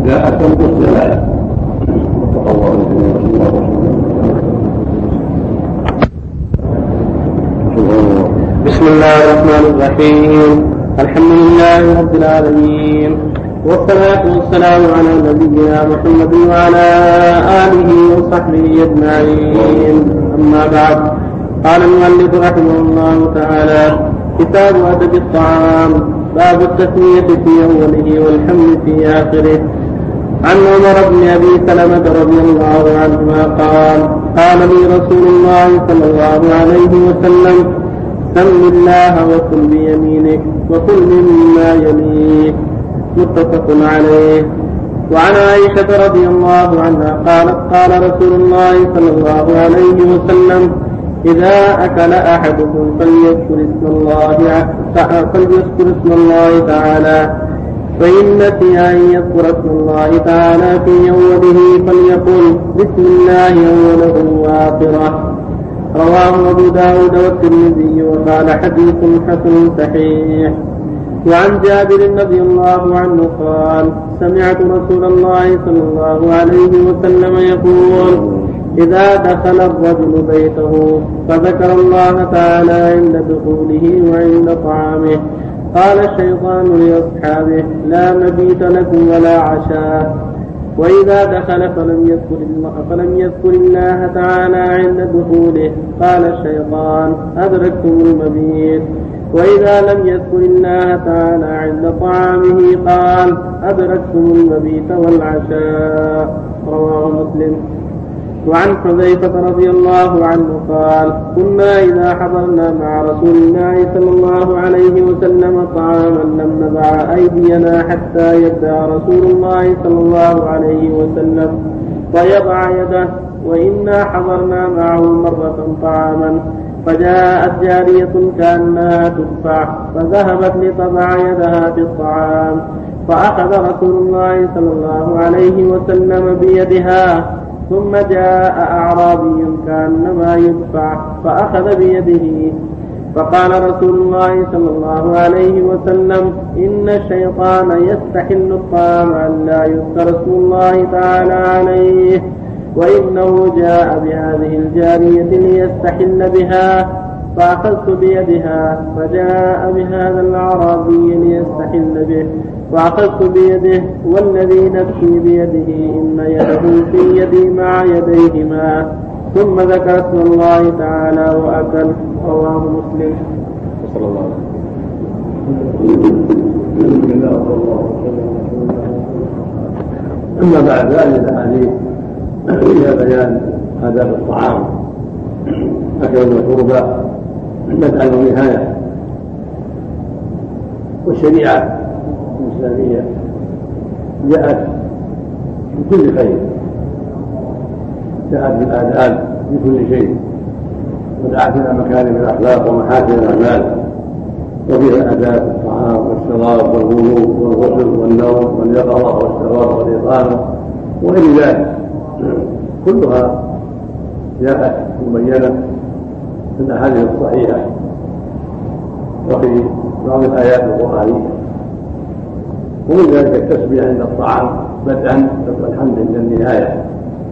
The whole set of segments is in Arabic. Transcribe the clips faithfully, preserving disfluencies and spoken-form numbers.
جاء تنقص ذلك. بسم الله الرحمن الرحيم. الحمد لله رب العالمين، والصلاة والسلام على نبينا محمد وعلى آله وصحبه أجمعين. أما بعد، قال المؤلف رحمه الله تعالى: كتاب أدب الطعام، باب التسمية في أوله والحمد في آخره. عن عمر بن أبي سلمة رضي الله عنهما قال: قال لي رسول الله صلى الله عليه وسلم: سم الله وكل بيمينك وكل مما يليك. متفق عليه. وعن عائشة رضي الله عنها قالت: قال رسول الله صلى الله عليه وسلم: إذا أكل أحدكم فليذكر اسم الله فليذكر اسم الله تعالى، فإن نسي أن يذكر اسم الله تعالى في أوله فليقل بسم الله أوله وآخره. رواه أبو داود والترمذي وقال حديث حسن صحيح. وعن جابر رضي الله عنه قال: سمعت رسول الله صلى الله عليه وسلم يقول: إذا دخل الرجل بيته فذكر الله تعالى عند دخوله وعند طعامه قال الشيطان لأصحابه: لا مبيت لكم ولا عشاء. وإذا دخل فلم يذكر الله, فلم يذكر الله تعالى عند دخوله قال الشيطان: أدركتم المبيت. وإذا لم يذكر الله تعالى عند طعامه قال: أدركتم المبيت والعشاء. رواه مسلم. وعن حذيفة رضي الله عنه قال: كنا إذا حضرنا مع رسول الله صلى الله عليه وسلم طعاما لم نضع أيدينا حتى يبدأ رسول الله صلى الله عليه وسلم ويضع يده، وإنا حضرنا معه مرة طعاما فجاءت جارية كأنها تدفع فذهبت لتضع يدها في الطعام، فأخذ رسول الله صلى الله عليه وسلم بيدها، ثم جاء أعرابي كأنما يدفع فأخذ بيده، فقال رسول الله صلى الله عليه وسلم: إن الشيطان يستحل الطعام أن لا يذكر اسم الله تعالى عليه، وإنه جاء بهذه الجارية ليستحل بها، فأخذت بيدها، فجاء بهذا الأعرابي ليستحل به، فأخذت بيده، والذي نفسي بيده إن يده في يدي مع يديهما، ثم ذكر اسم الله تعالى وأكل. رواه مسلم. صلى الله عليه وسلم. أما بعد هذه الأحاديث فيها بيان آداب الطعام، أكل وشرب بدءا ونهاية، والشريعة الإسلامية جاءت بكل خير، جاءت بالآداب بكل شيء، ودعت إلى مكارم الأخلاق ومحاسن الأعمال، وفيها آداب الطعام والشراب والوضوء والغسل والنوم واليقظة والشراب والإقامة وغير ذلك، كلها جاءت مبينة في الأحاديث الصحيحة وفي بعض الآيات القرآنية. ومن ذلك التسبيح عند الطعام بدءا والحمد عند النهاية.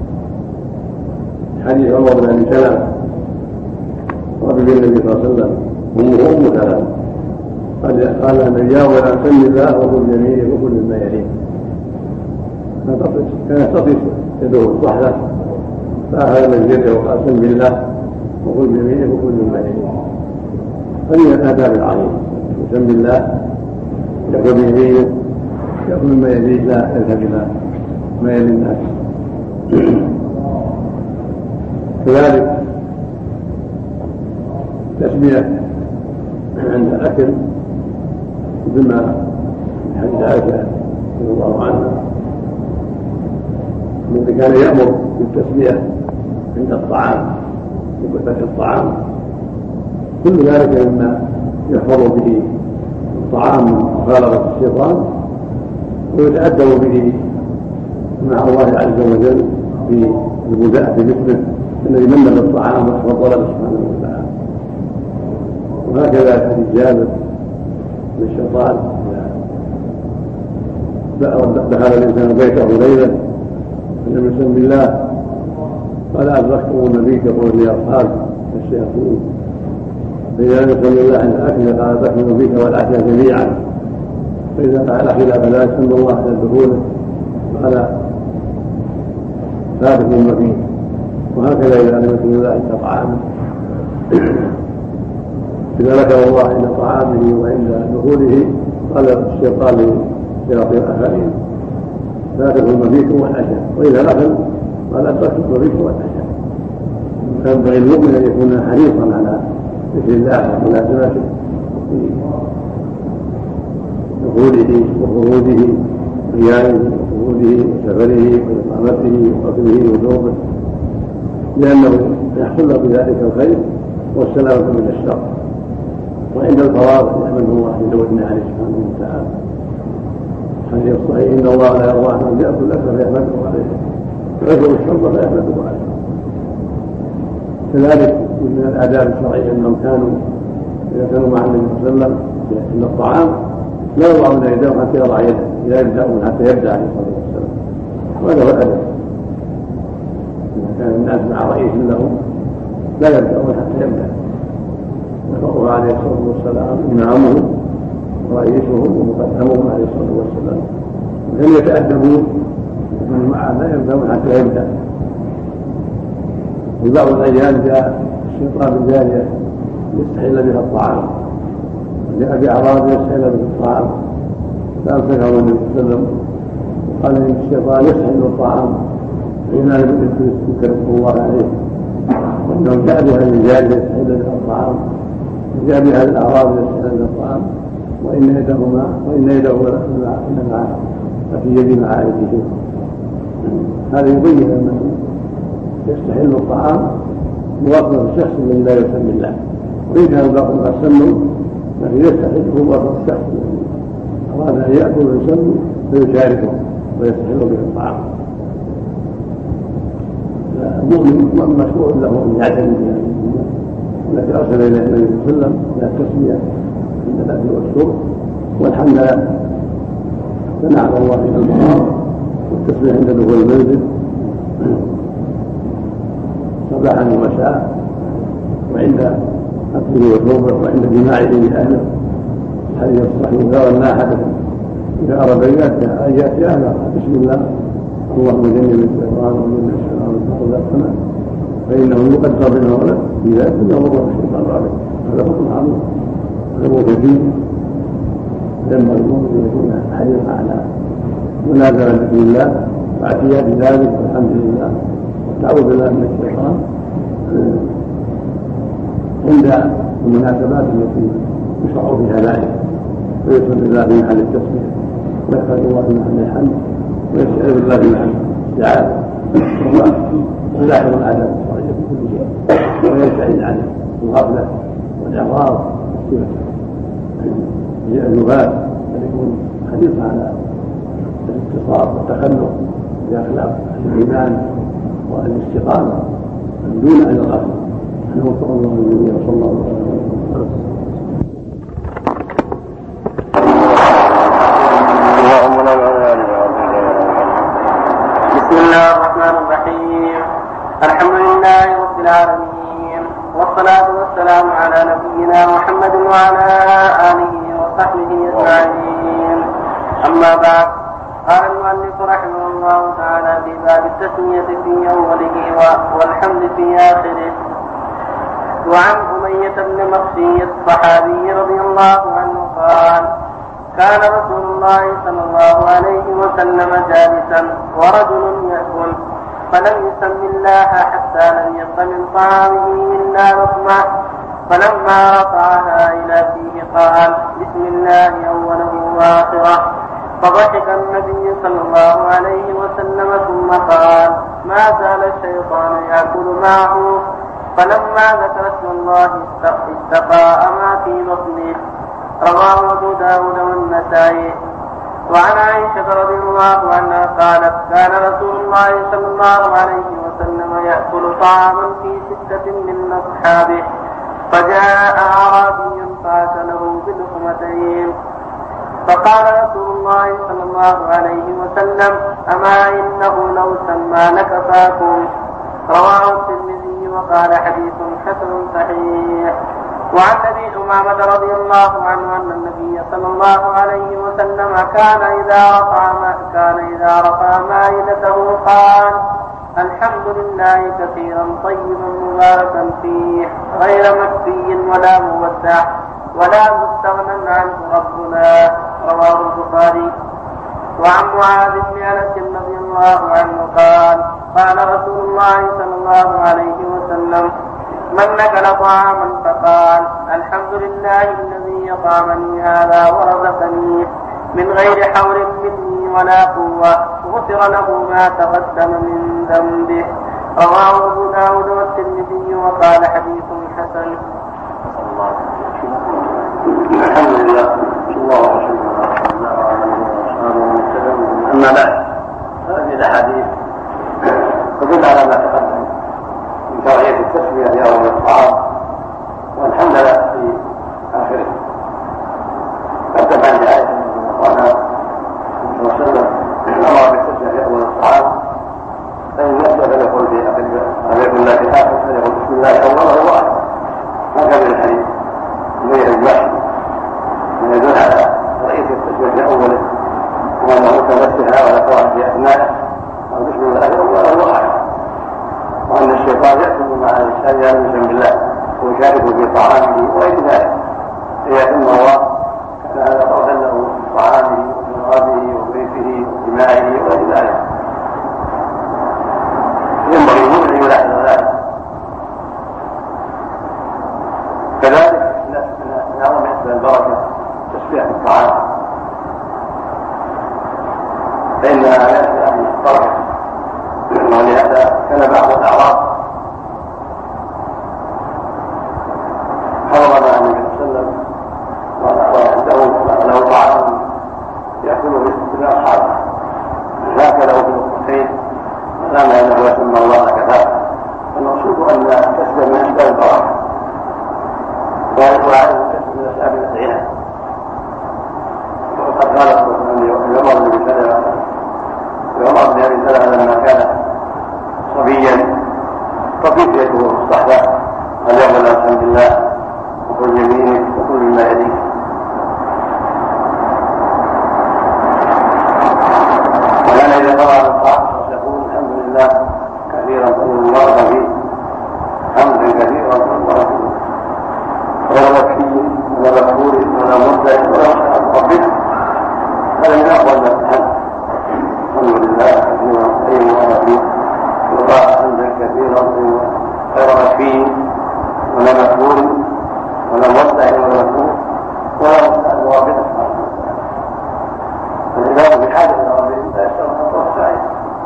حديث عمر بن أبي سلمة رضي النبي صلى الله عليه وسلم أمه أم سلمة قال النبي: ولا سم الله وكل بيمينه وكل مما يليه. كانت تطيش يده الصحلة، فأخذ من يده وقال: سم الله وكل بيمينه وكل مما يليه. هذه الآداب العظيمة: سم الله يأكل بيمينه يأكل مما يليه، لا يذهب إلى ما يلي الناس. كذلك تسمية عند الأكل بما حديث عائشة رضي الله عنها الذي كان يأمر بالتسمية عند الطعام وفتح الطعام، كل ذلك مما يحفظ به الطعام من مخالطة الشيطان ويتأدب به مع الله عز وجل في البداء بمثله الذي من بالطعام وحفظ طلب سبحانه وتعالى. وهكذا حديث جابر من الشيطان دخل الإنسان بيته ليلا فلم يسم بالله قال أدركتم النبي يقول لأصحابه الشياطين فإذا لم يسم الله عند الأكل قال أدركتم النبي والعشاء جميعا فإذا فعل خلاف لا يسم الله عند دخوله قال ثابت المبيت وهكذا إذا لم يسم الله عند طعامه إذا ذكر الله عند طعامه وعند دخوله قال الشيطان لشياطين الآخرين لا تكن المبيت والعشاء وإذا دخل قال أدركت المبيت والعشاء فينبغي المؤمن أن يكون حريصا على ذكر الله وملازمته في دخوله وخروجه قيامه وخروجه وسفره وإقامته وأكله وشربه لأنه يحصل بذلك الخير والسلامة من الشر وعند الفراغ يحمده الله لزوجنا عليه سبحانه وتعالى حديث الصحيح ان الله لا يرضى عنه ياكل الاكل فيحمده عليه ويشرب الشرب فيحمده عليه. كذلك من الاداب الشرعيه انهم كانوا اذا كانوا مع النبي صلى الله عليه وسلم عند الطعام لا يضعون يدهم حتى يضع يده اذا يبداون حتى يبدا عليه الصلاه والسلام وهذا هو الادب. اذا كان الناس مع رئيس لهم لا يبداون حتى يبدا نفقه عليه الصلاة والسلام إمامهم ورئيسهم ومقدمهم عليه الصلاة والسلام وهم يتأدبون ومن معه لا يبدأون حتى يبدأ. في بعض الأيام جاء الشيطان الجارية يستحل بها الطعام وجاء بأعراض يستحل بها الطعام فأمسكه النبي صلى الله عليه وسلم وقال إن الشيطان يستحل الطعام فإنه يذكر الله عليه وأنه جاء بها الجارية يستحل بها الطعام جاء بهذه الأعراض يستحل الطعام وإن يدهما وإن يده مع في يد مع أيديه. هذا يبين أنه يستحل الطعام موافقة الشخص الذي لا يسمي الله وإن كان باقي قد سموا لكن يستحله موافقة الشخص الذي أراد أن يأكل ويسمي فيشاركه ويستحل به الطعام. المؤمن مشروع له أن يعتني بهذه التي أرسل إليه النبي صلى الله عليه وسلم إلى التسمية عند الأكل والشرب والحمد لله تنعم الله إلى المرام والتسمية عند دخول المنزل صباحا ومساء وعند أكله وشربه وعند جماعه بأهله. الحديث الصحيح لا أن أحدكم إذا أراد أن يأتي أهله بسم الله اللهم جنب الشيطان ومن الشيطان والشيطان فإنه يقدر بينه ولد في ذلك أن يضر الشيطان عليه. هذا حكم عظيم هذا هو كثير لما المؤمن يكون حريصا على منازلة ذكر الله واعتياد ذلك والحمد لله والتعوذ بالله من الشيطان عند المناسبات التي يشرع فيها ذلك ويصل بالله في محل التسبيح ويحفظ الله في محل الحمد ويسأل بالله في محل الاستعاذة ويلاحظ العادات الشرعية في كل شيء ويبتعد عن الغفلة والإعراض الذباب أن يكون حريصا على الاتصال والتخلق بأخلاق الإيمان والاستقامة دون أن الغفلة. أنه وفق الله الجميع وصلى الله عليه وسلم. بسم الله الرحمن الرحيم. الحمد لله رب العالمين والصلاة والسلام على نبينا محمد وعلى آله وصحبه أجمعين. أما بعد قال المؤلف رحمه الله تعالى في باب التسمية في أوله والحمد في آخره. وعن أمية بن مخشي الصحابي رضي الله عنه قال كان رسول الله صلى الله عليه وسلم جالسا ورجل يأكل فلم يسم الله حتى لم يبق من طعامه إلا لقمة فلما رفعها إلى فيه قال بسم الله أوله وآخره فضحك النبي صلى الله عليه وسلم ثم قال ما زال الشيطان يأكل معه فلما ذكر اسم الله استقاء ما في بطنه. رواه أبو داود والنسائي. وعن عائشة رضي الله عنها قالت كان رسول الله صلى الله عليه وسلم يأكل طعاما في ستة من أصحابه فجاء أعرابي فأكله بلقمتين فقال رسول الله صلى الله عليه وسلم أما إنه لو سمى لكفاكم. رواه الترمذي وقال حديث حسن صحيح. وعن ابي امامه رضي الله عنه ان النبي صلى الله عليه وسلم كان اذا رفع كان اذا رفع مائدته قال الحمد لله كثيرا طيبا مباركا فيه غير مكفي ولا مودع ولا مستغنى عنه ربنا. رواه البخاري. وعن معاذ بن انس رضي الله عنه قال قال رسول الله صلى الله عليه وسلم من نكل طعاما فقال الحمد لله الذي أطعمني هذا ورزقني من غير حول مني ولا قوة غفر له ما تقدم من ذنبه. رواه أبو داود والترمذي وقال حديث حسن. الحمد لله الله وسلم على وسلم. أما بعد هذه الأحاديث تدل على ما تقدم من توعية التسمية في أول الطعام والحمد لله في آخره. قدم عن عائشة رضي الله عنها وسلم أمر بالتسمية في أول الطعام فإن نسي فليقول في آخره فليقول لا في آخره فليقول بسم الله أوله وآخره. هكذا الحديث غير المحي من يدل على رئيس التسمية في أوله وأنه متمسها ولا قواعد في أثنائه بسم الله أوله وآخره. وأن الشيطان يأكل مع الإنسان يأمن بالله ويشارك في طعامه وغير ذلك ليتم الله كان هذا طرفا له في طعامه وشرابه وبيته ودمائه وغير ذلك. ينبغي المسلم يلاحظ ذلك. كذلك من أعظم أسباب البركة تسبيح الطعام فإنها لا تأتي البركة. ولهذا كان بعض الأعراب حضر مع النبي صلى الله عليه وسلم وعنده له طعام يأكله من أصحابه فأكله في نقطتين وقال أنه يسمى الله كفاه. المقصود أن تسبب من أسباب البركة وعلم تسبب من أسباب الأدعية. وقد قال عمر بن سلمة عمر بن أبي سلمة لما كان صبيا طفيت يده في الصحبة قال يقول الحمد لله وكل يمينك وكل ما يليك. وكان إذا قرأ الطعام يقول الحمد لله كثيرا طيبا مباركا فيه حمدا كثيرا طيبا فيه ولا مكفي ولا مكفور ولا مبدع ولا مقبل. هذا من أفضل ما الحمد. الحمد لله كثيرا طيبا فيه وقال حمدا كثيرا غير مكفي ولا مكفور ولا مودع ولا مكفور ولا مستعد وافده. فالعباد بحاجه الى ربهم لا يشترط الخطوه السعيد.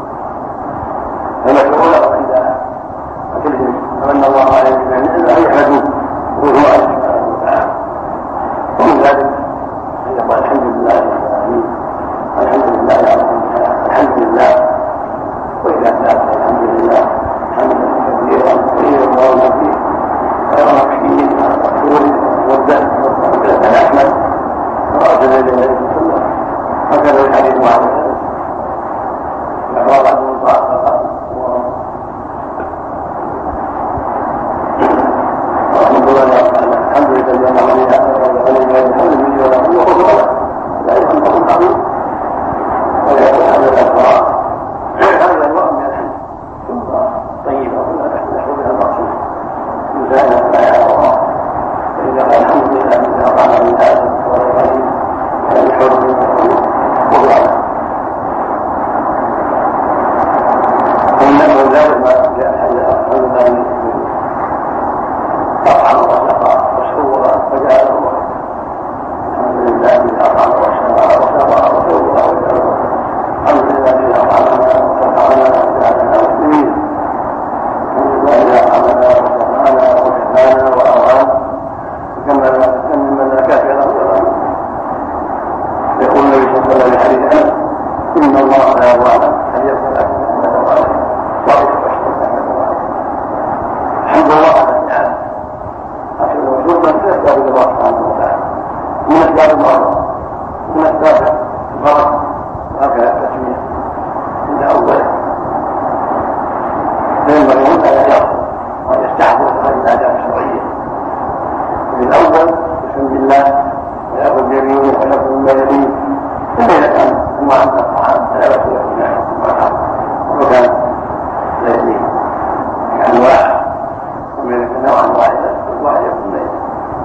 فمشروع له عند اكلهم فمن الله عليه بان يحمدوه وهو سبحانه وتعالى. ومن ذلك ان يقول الحمد لله رب العالمين الحمد لله على كل حال الحمد لله. وإذا كان الحمد لله حمدا كثيرا طيبا ومكفيا غير مكفي مكفور مبدع وقبل أحمد وأرسل إليه النبي صلى الله عليه وسلم. هكذا الحديث مع الناس يقال عنه طاعة الحمد لله الحمد لله الذي عليها ولله الحمد لله وله وهو لا يكون عظيم ولا يكون هذا الأخبار. هذا الوقت من الحمد ثم طيبة نحو بها المقصود مزايا لا يرى الله. فإذا قال الحمد لله الذي أطعمنا من هذا ورزقني هذا الحب وهو إنه ذلك ما جاء حل من أطعم وسقى وسوى وجعل الله الحمد لله الذي أطعم وسقى وسوى وسوى وجعل الحمد لله الذي أطعمنا وسقانا وجعلنا مسلمين. الحمد لله الذي أطعمنا وسقانا وكفانا وأغانا وكمل لنا كافرا وغنى. يقول النبي صلى الله عليه وسلم إن الله لا يرضى أن يكون أكثر من الله الحمد لله على النعم. أكثر الوجود من أسباب الله سبحانه وتعالى من أسباب المرض من وهكذا التسمية عند أوله فينبغي أن لا يجرب وأن يستحضر هذه الآداب الشرعية. في الأول بسم الله ويأخذ بيمينه ويأخذ من يديه، فإذا كان هو عند الطعام فلا يأخذ من الطعام وكان ليديه أنواع ومن نوعا واحدا واحد يكون ليديه،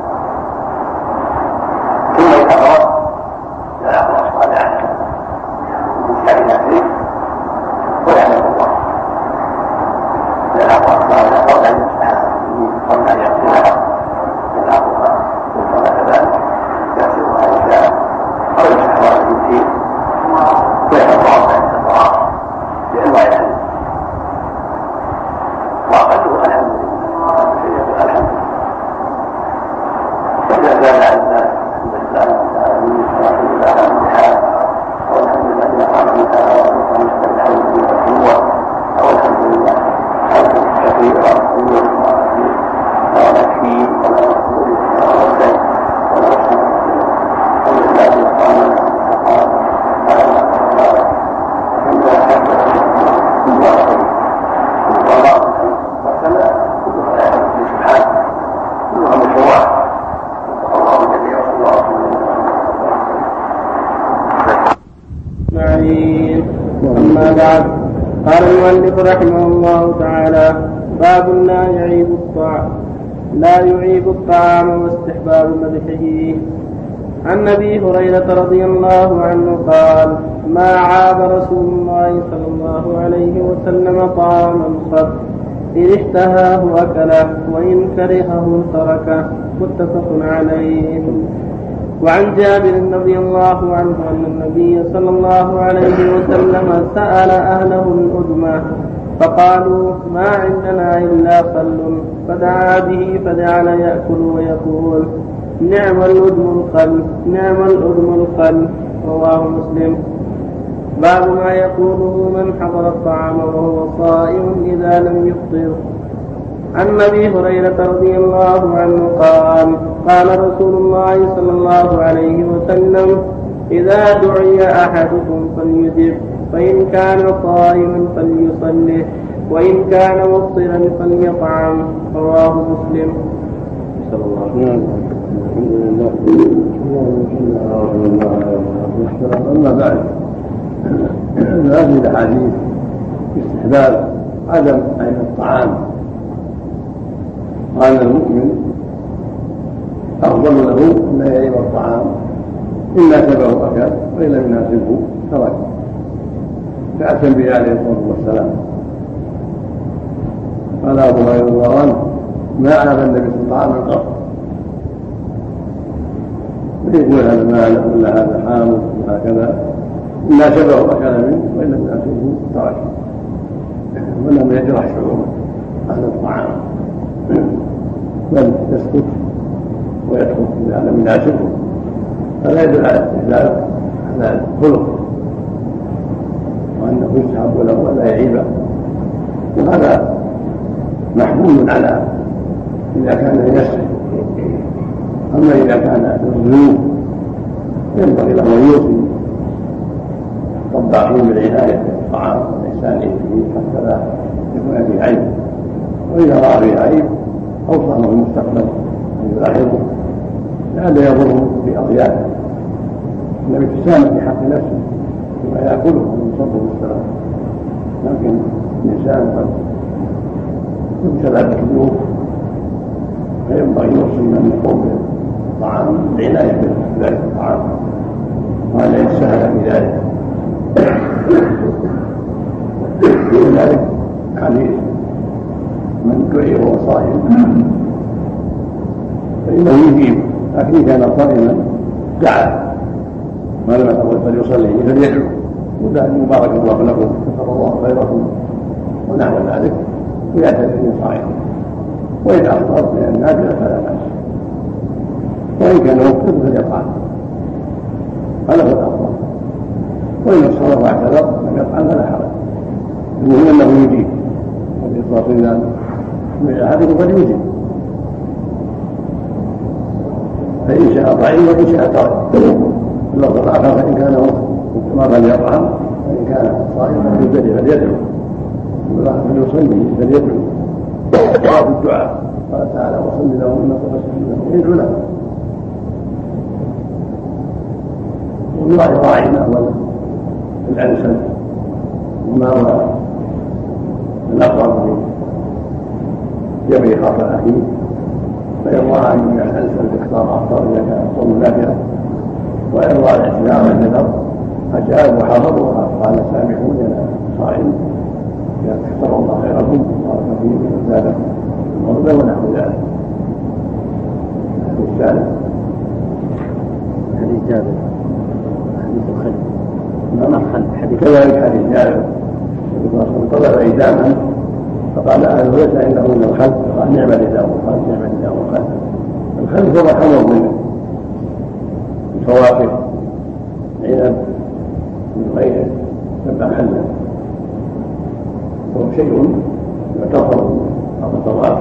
ثم إذا أراد يأخذ أصابعه من شيء ويعلم الله يأخذ أصابعه قبل أن يفتح قبل أن يغسلها يأخذها ثم كذلك يغسلها إن شاء أو يفتح ورد الدين ويتطاوع عند الطعام بأنواع الحديث وأقله الحمد لله الحمد لله. فإذا زال عن ذلك الحمد لله والحمد لله على الامتحان أو الحمد لله على الامتحان والحمد لله أو الحمد لله حمدا كثيرا طيبا ولا نكفيه ولا نقول ولا نرد ولا نحسن الحمد لله سبحانه وتعالى على ما قال الحمد لله الحمد لله والله وكذا كلها لا يحمد سبحانه كلها مشروعات الله جل وعلا. أما بعد، قال المؤلف رحمه الله تعالى: باب لا يعيب الطعام لا يعيب الطعام واستحباب مدحه. عن ابي هريره رضي الله عنه قال: ما عاب رسول الله صلى الله عليه وسلم طعاما قط، إن اشتهاه أكله وإن كرهه تركه. متفق عليه. وعن جابر رضي الله عنه أن النبي صلى الله عليه وسلم سأل أهله الأدمى فقالوا: ما عندنا إلا خل، فدعا به فجعل يأكل ويقول: نعم الأدم الخل نعم الأدم الخل. رواه مسلم. باب ما يقوله من حضر الطعام وهو صائم إذا لم يفطر. عن ابي هريره رضي الله عنه قال: قال رسول الله صلى الله عليه وسلم: اذا دعي احدكم فليجب، فان كان صائما فليصلي، وان كان مفطرا فليطعم. رواه مسلم. صلى الله عليه وسلم. الحمد لله. اما بعد، هذه الاحاديث استحباب عدم عين الطعام، وأن المؤمن أفضل له أن يعيب الطعام، إن ناسبه أكل وإن لم يناسبه ترك. فأتم به عليه الصلاة والسلام. قال أبو هريرة رضي الله عنه: ما عاب النبي صلى الله عليه وسلم قط. ويقول هذا مالك ولا هذا حامض وهكذا، إن ناسبه أكل منه وإن لم يناسبه ترك، ولم يجرح شعوره أهل الطعام، بل يسكت ويدخل إذا لم يناسبه. هذا يدل على استحلال على الخلق، وأنه يستحب له ولا يعيبه. وهذا محمول على إذا كان يسر. أما إذا كان الذنوب ينبغي له أن يوصي الطباخين بالعناية بالطعام والإحسان إليه حتى لا يكون فيه عيب. وإذا رأى فيه عيب أوصى له المستقبل أن يلاحظه لئلا يضره في أضيافه، إنه يتسامح في حق نفسه بما يأكله من صبر والسلام. لكن الإنسان قد يبتلى بالذنوب، فينبغي يوصي من يقوم بالطعام بالعناية بذلك الطعام، وهذا يتساهل في ذلك. ولذلك حديث من دعي وهو صائم فإنه يجيب، لكن كان صائما دعا ما لم يتقل فليصلي فليدعو وقال: مبارك الله لكم كفر الله خيركم ونحو ذلك، ويعتذر من صائم. وإذا أفطر من النافلة فلا بأس، وإن كان مفطر فليطعم، هذا هو الأفضل. وإن الصلاة واعتذر لم يطعم فلا حرج، المهم أنه يجيب. والإفطار إذا من أحدكم فليجب، فإن شاء طعم وإن شاء ترك. اللفظ الآخر: فإن كان وما قال يطعم فإن كان صائما فليدعو فليصلي فليدعو في الدعاء قال تعالى وصل لهم انك تسجد يدعو لهم والله راعي ما هو الانسب وما هو الاقرب في جمع خاطر اخيه فان راى ان الانسب اختار افضل اذا كان الصوم نافعا وان راى الاعتذار النذر اجاب وحضر وقال سامحوني انا صائم اختار الله خيركم وبارك فيكم وزادكم المرضى ونحو ذلك. الثالث حديث جابر حديث الخلف نعم حديث كذلك حديث جابر طلب إيداما فقال أهل ليس عنده من الخلف فقال نعم الإدام وقال نعم الإدام والخلف. الخلف هو حمر من الفواكه عنب من غيره تبع خلا وهو شيء يعتبر الخضروات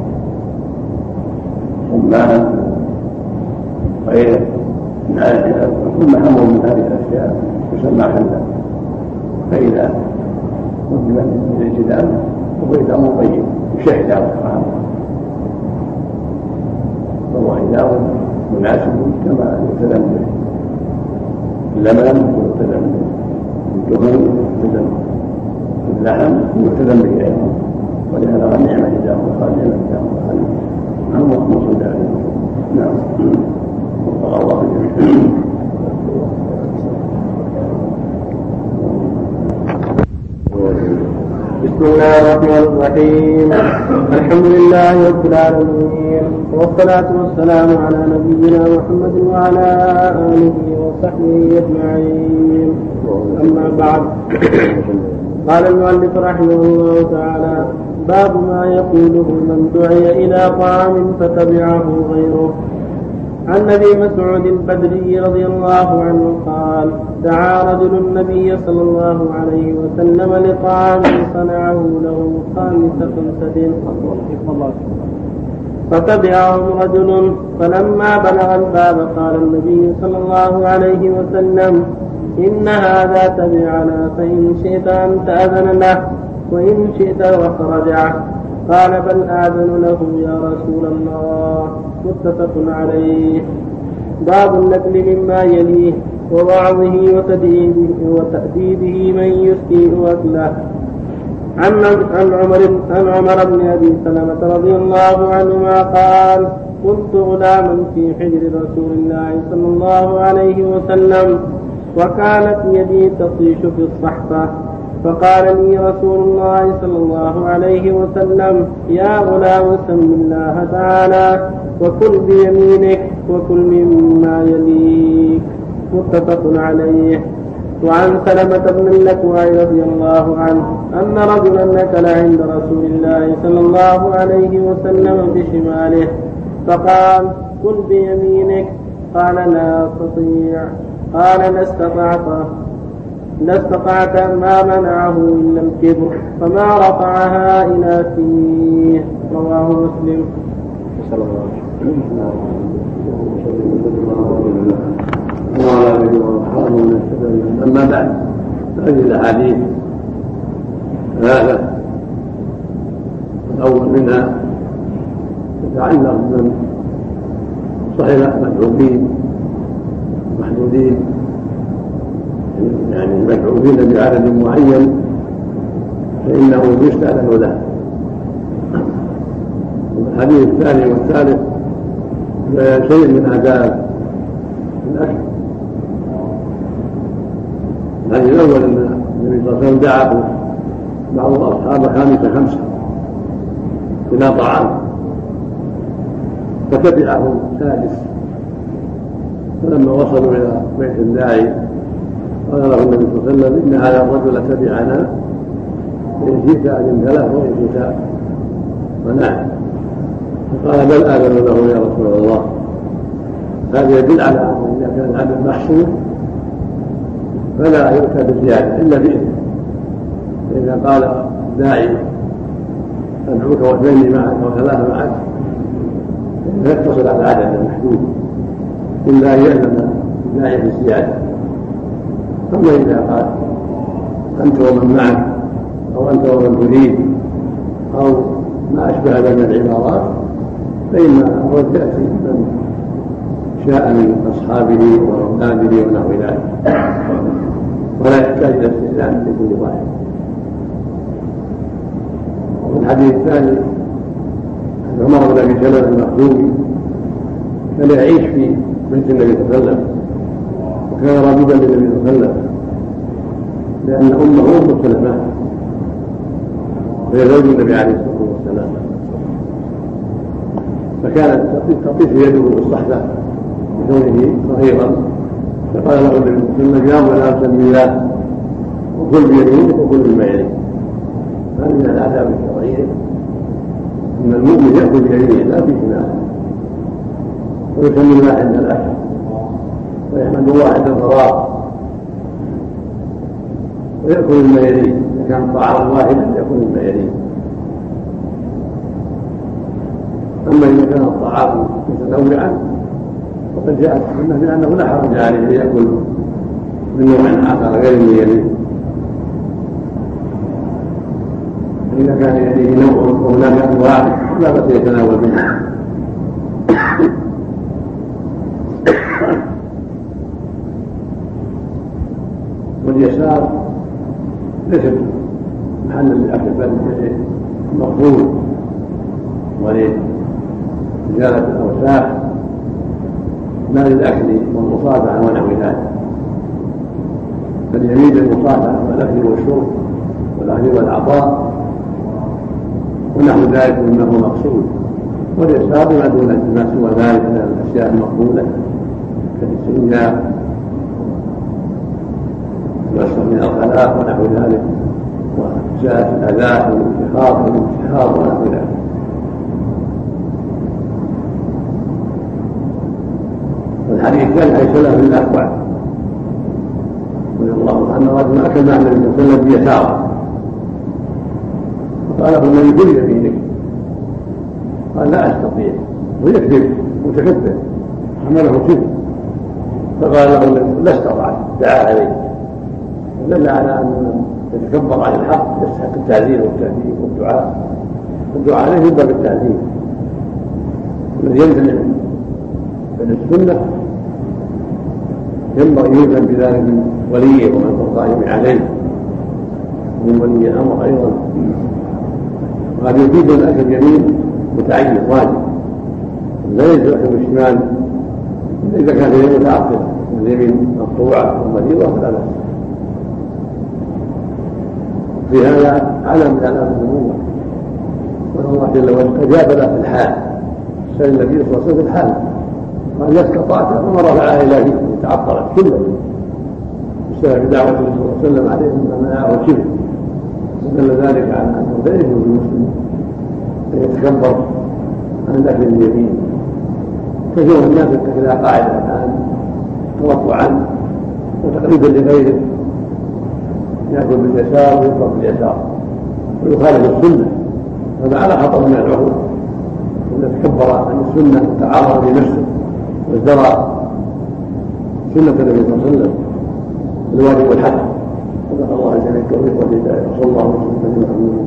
رمان غيره من عادة كل حمر من هذه الأشياء يسمى خلا فإذا قدم الالتزام وإذا أمر طيب يشهد على الطعام فهو إذا مناسب كما يلتزم به اللبن يلتزم به الدهن يلتزم باللحم يلتزم به أيضا ولهذا قال نعم الإدام وقال نعم الإدام وقال نعم مخلص ذلك. نعم وفق الله جميعا. بسم الله الرحمن الرحيم. الحمد لله رب العالمين والصلاة والسلام على نبينا محمد وعلى آله وصحبه أجمعين. أما بعد قال المؤلف رحمه الله تعالى باب ما يقوله من دعي إلى طعام فتبعه غيره. عن ابي مسعود البدري رضي الله عنه قال دعا رجل النبي صلى الله عليه وسلم لطعام صنعه له خامس خمسة فتبعهم رجل فلما بلغ الباب قال النبي صلى الله عليه وسلم إن هذا تبعنا فإن شئت أن تأذن له وإن شئت وخرجعه. قال بل آذن له يا رسول الله. متفق عليه. باب النقل مما يليه ووعظه وتأديبه من يسيء أكله. عن عمر عن عمر بن أبي سلمة رضي الله عنهما قال كنت غلاما في حجر رسول الله صلى الله عليه وسلم وكانت يدي تطيش في الصحفة فقال لي رسول الله صلى الله عليه وسلم يا غلام سم الله تعالى وكل بيمينك وكل مما يليك. متفق عليه. وعن سلمة بن الأكوع رضي الله عنه أن رجلا نكل عند رسول الله صلى الله عليه وسلم بشماله فقال كل بيمينك قال لا أستطيع قال لا استطعت لا استطعت ما منعه إلا الكبر فما رفعها إلى فيه. رواه مسلم. صلى الله عليه وسلم. أما بعد هذه الأحاديث ثلاثة الأول منها تتعلق من صحيح مدعوبين محدودين يعني المدعوبين بعدد معين فإنه يستأذن له. الحديث الثاني والثالث شيء من آداب الأكل. الحديث الأول أن النبي صلى الله عليه وسلم دعا بعض الأصحاب خامسة خمسة إلى طعام فتبعه سادس فلما وصلوا إلى بيت الداعي قال له النبي صلى الله عليه وسلم إن هذا الرجل تبعنا إن شئت أذنت له وإن شئت منعت. فقال بل آذن له يا رسول الله. هذا يدل على أن إذا كان العدد محصور فلا يؤتى بالزيادة إلا بإذنه. فإذا قال الداعي أدعوك واثنين معك وثلاثة معك لا يقتصر على العدد المحدود إلا أن يأذن الداعي بالزيادة. أما إذا قال أنت ومن معك أو أنت ومن تريد أو ما أشبه ذلك من العبارات فإن الرد يأتي من شاء من أصحابه وأولاده ونحو ذلك، ولا يحتاج إلى استئذان لكل واحد. وفي الحديث الثاني عن عمر بن أبي سلمة المخزومي كان يعيش في بيت النبي صلى الله عليه وسلم، وكان رابطا للنبي صلى الله عليه وسلم لأن أمه أم سلمة وهي زوج النبي عليه الصلاة والسلام، فكانت تطيش يده بالصحبة بكونه صغيرا، فقال له النبي صلى الله عليه وسلم يا غلام سم الله وكل بيمينك وكل بما يليك. هذا من الآداب الشرعية أن المؤمن يأكل بيمينه لا في شماله، ويسمي الله عند الأكل ويحمد الله عند الفراغ ويأكل مما يليه. إذا كان طعام واحدا يأكل مما يليه. أما إذا كان الطعام متنوعا وقد جاءت السنة بأنه لا حرج عليه أن يأكل من نوع آخر غير من يليه. إذا كان يليه نوع وهناك أنواع لا بأس يتناول منها. واليسار ليس محل للأكل بل مقبول ولإزالة الأوساخ لا للأكل والمصافحة ونحو ذلك. فاليمين للمصافحة والأكل والشرب والأكل والعطاء ونحو ذلك مما هو مقصود، واليسار ما دون ما سوى ذلك من الأشياء المقبولة كالاستنجاء والمسح من الخلاء ونحو ذلك وإزالة الأذى والانتحار والانتحار ونحو ذلك. والحديث كان حيث له من الأكوع رضي الله عنه رجل أكل مع النبي صلى الله عليه وسلم بيساره فقال له النبي كل يمينك، قال لا أستطيع ويكذب متكبر حمله كذب، فقال له النبي لا استطعت دعا عليه، دل على أن يتكبر عن الحق يستحق التعذير والتهديد والدعاء، والدعاء عليه يبقى بالتعذير. الذي يمتنع من السنة ينبغي يؤذن بذلك من وليه ومن القائم عليه من ولي الأمر أيضا. وهذا يفيد أن الأكل اليمين متعين واجب، لا يجوز أكل الشمال إذا كان اليمين متعطل اليمين مقطوعة ومريضة فلا بأس. في هذا علم من علامات النبوة، وأن الله جل وعلا أجاب له في الحال، سأل النبي صلى الله عليه وسلم في الحال قال لا استطعت فما رفعها إلى فيه تعطلت كلها بسبب دعوة النبي صلى الله عليه وسلم عليه أن منعه شبه، ودل ذلك على أنه لا يجوز للمسلم أن يتكبر عن الأكل اليمين. كثير من الناس يتخذها قاعدة الآن توقعا وتقريبا لغيره، يأكل باليسار ويشرب باليسار ويخالف السنة، هذا على خطر من العقول. إذا تكبر عن السنة وتعارض بنفسه وازدرى سنة النبي صلى الله عليه وسلم الواجب والحق. صدق الله جل التوفيق والهداية، وصلى الله وسلم.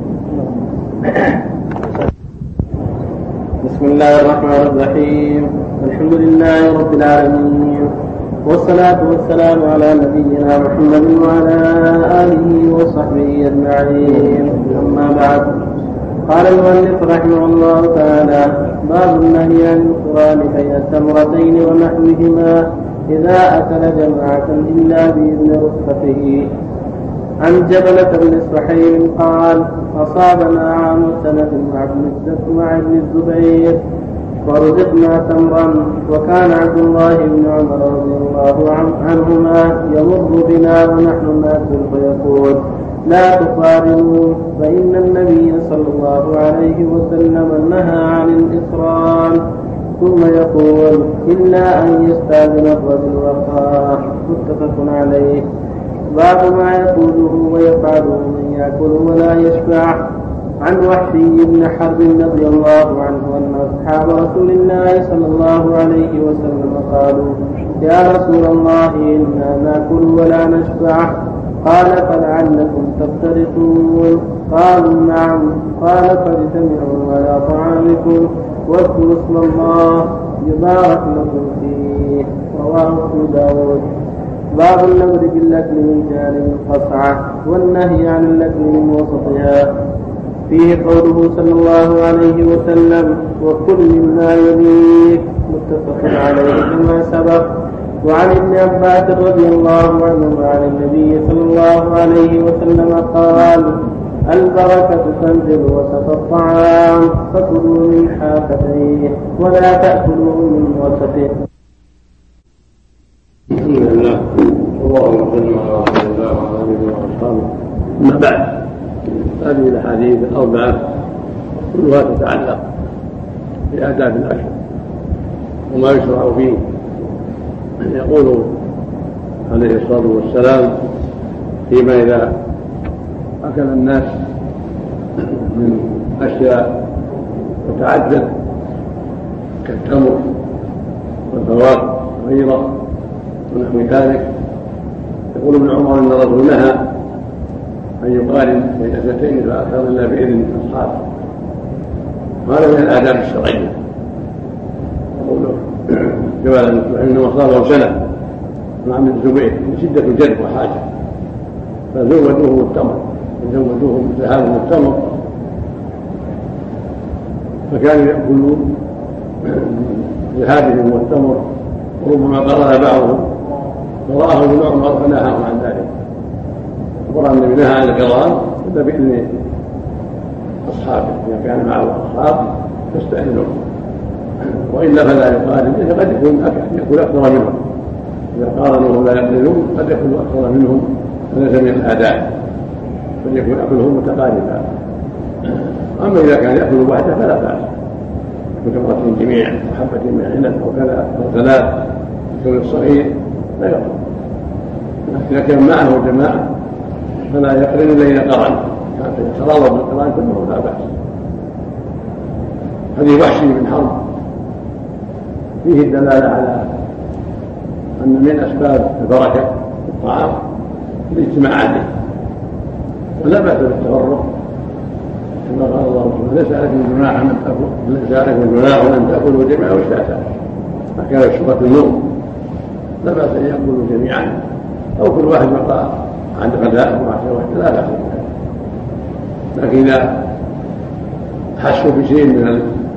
بسم الله الرحمن الرحيم، الحمد لله رب العالمين، والصلاة والسلام على نبينا محمد وعلى آله وصحبه أجمعين. أما بعد، قال المؤلف رحمه الله تعالى: باب النهي عن القرآن بين التمرتين ونحوهما إذا أكل جماعة إلا بإذن رفقته. عن جبلة بن سحيم قال: أصابنا عام سنة مع ابن الزبير فرزقنا تمرا، وكان عبد الله بن عمر رضي الله عنهما يمر بنا ونحن ناكل فيقول: لا تقارنوا، فإن النبي صلى الله عليه وسلم نهى عن الإقران. ثم يقول: إلا أن يستأذن الرجل وقاه. متفق عليه. باب ما يقوله ويفعله من يأكل ولا يشبع. عن وحشي بن حرب رضي الله عنه أن أصحاب رسول الله صلى الله عليه وسلم قالوا: يا رسول الله إنا نأكل ولا نشبع. قال فلعلكم تفترقون. قالوا نعم. قال فاجتمعوا على طعامكم واذكروا اسم الله يبارك لكم فيه. رواه أبو داود. باب النذر بالأكل من جانب القصعة والنهي عن الأكل من وسطها. فيه قوله صلى الله عليه وسلم وكل مما يليك متفق عليه كما سبق. وعن ابن عباس رضي الله عنه عن النبي صلى الله عليه وسلم قال البركة تنزل وسط الطعام فكلوا من حافتيه ولا تأكلوا من وسطه. الحمد لله اللهم صل على رسول الله وعلى اله واصحابه. اما بعد، هذه الاحاديث الاربعه كلها تتعلق بآداب الاكل وما يشرع فيه. يقول عليه الصلاه والسلام فيما اذا اكل الناس من اشياء تتعدد كالتمر والفواكه والغيره ونحو ذلك، يقول ابن عمر ان الرجل نهى ان يقارن بين اثنتين فاكثر الا باذن اصحابه. هذا من الاداب الشرعيه. يقول جبال انما صار له سنه مع ابن الزبير من شده الجد وحاجه فزودوه التمر فزودوه ذهابه التمر فكانوا ياكلون ذهابهم والتمر وربما قرأ بعضهم فرآه ابن عمر فنهاهم عن ذلك. القرآن النبي نهى عن القرآن إلا بإذن أصحابه، إذا كان معه أصحاب فاستأذنوا، وإلا فلا يقارن، إذا قد يكون يأكل أكثر منهم، إذا قارنوا لا يقللون قد يأكل أكثر منهم فليس من الآداب، بل يكون أكلهم متقاربا. أما إذا كان يأكل وحده فلا بأس بتمرة جميع وحبة من عنب أو كذا أو ثلاث كل الصغير لا يقرن. إذا كان معه جماعة فلا يقرن إلا إذا قرن، كان يتراضى بالقران كله لا بأس. هذه وحشي بن حرب فيه الدلالة على أن من أسباب البركة في الطعام الاجتماع عليه، ولا بأس بالتفرق كما قال الله سبحانه ليس عليكم جناح ان تاكلوا ليس عليكم جناح ان تاكلوا جميعا واشتاتا، فكان شبهة النوم لا باس ان ياكلوا جميعا او كل واحد يبقى عند غداء وعشاء واحد لا باس بذلك. لكن اذا حسوا بشيء من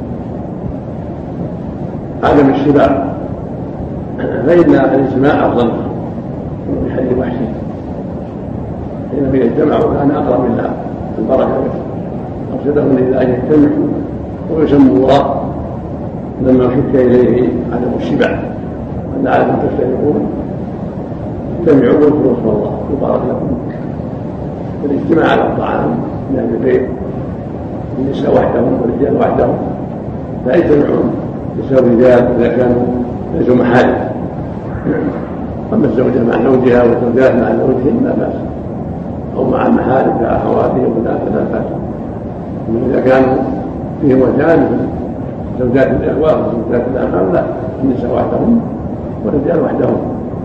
عدم الشبع فإن الاجتماع افضل من حديث وحشي، حينما يجتمعوا كان اقرب الى البركه أرشدهم إلى أن يجتمعوا ويسموا الله لما شك إليه عدم الشبع أن عادة تجتمعون اجتمعوا واذكروا اسم الله يبارك لكم. فالاجتماع على الطعام من أهل البيت النساء وحدهم والرجال وحدهم لا يجتمعون نساء الرجال إذا كانوا ليسوا محارم. أما الزوجة مع زوجها والزوجات مع زوجهن لا بأس، أو مع المحارم كأخواتهم لا بأس. إذا كانوا فيهم وجان زوجات الإخوة وزوجات الأعمام لا، النساء وحدهم والرجال وحدهم.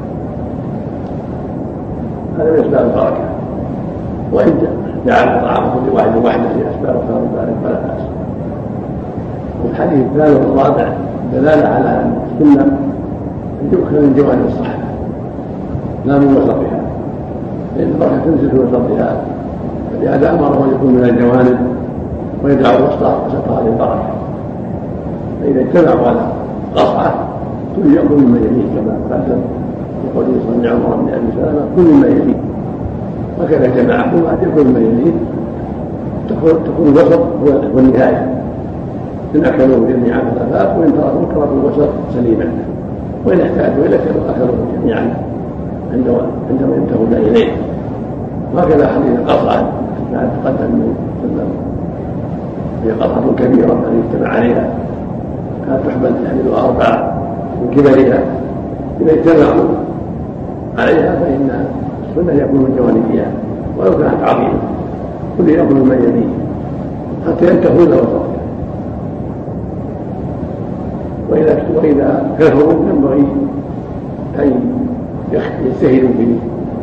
هذا من أسباب البركة، وإن جعل طعام كل واحد وحده في أسباب خير ذلك فلا بأس. والحديث الثالث والرابع دلالة على أن السنة أن يؤكل من جوانب الصحة لا من وسطها، لأن البركة تنزل في وسطها، فلهذا أمره أن يكون من الجوانب ويدع وسطها للبركة. فإذا اجتمعوا على قصعة كل يأكل مما يليه كما قدم يقول صلى عمر بن أبي سلمة كل مما يليه، وكذا جماعة كل واحد يأكل مما يليه تكون الوسط هو النهاية. إن أكلوا جميعا ثلاثات وإن تركوا تركوا الوسط سليما، وإن احتاجوا إلى أكلوا جميعا عندما ينتهوا إليه. وهكذا حديث قصعة كان تقدم من سلم هي قطعة كبيرة التي اجتمع عليها كانت تحمل تحمل أربعة من كبرها، إذا اجتمعوا عليها فإن السنة يكون من جوانبها ولو كانت عظيمة، كل يأكل من يليه حتى ينتهوا إلى وسطها. وإذا وإذا كثروا ينبغي أن يجتهدوا في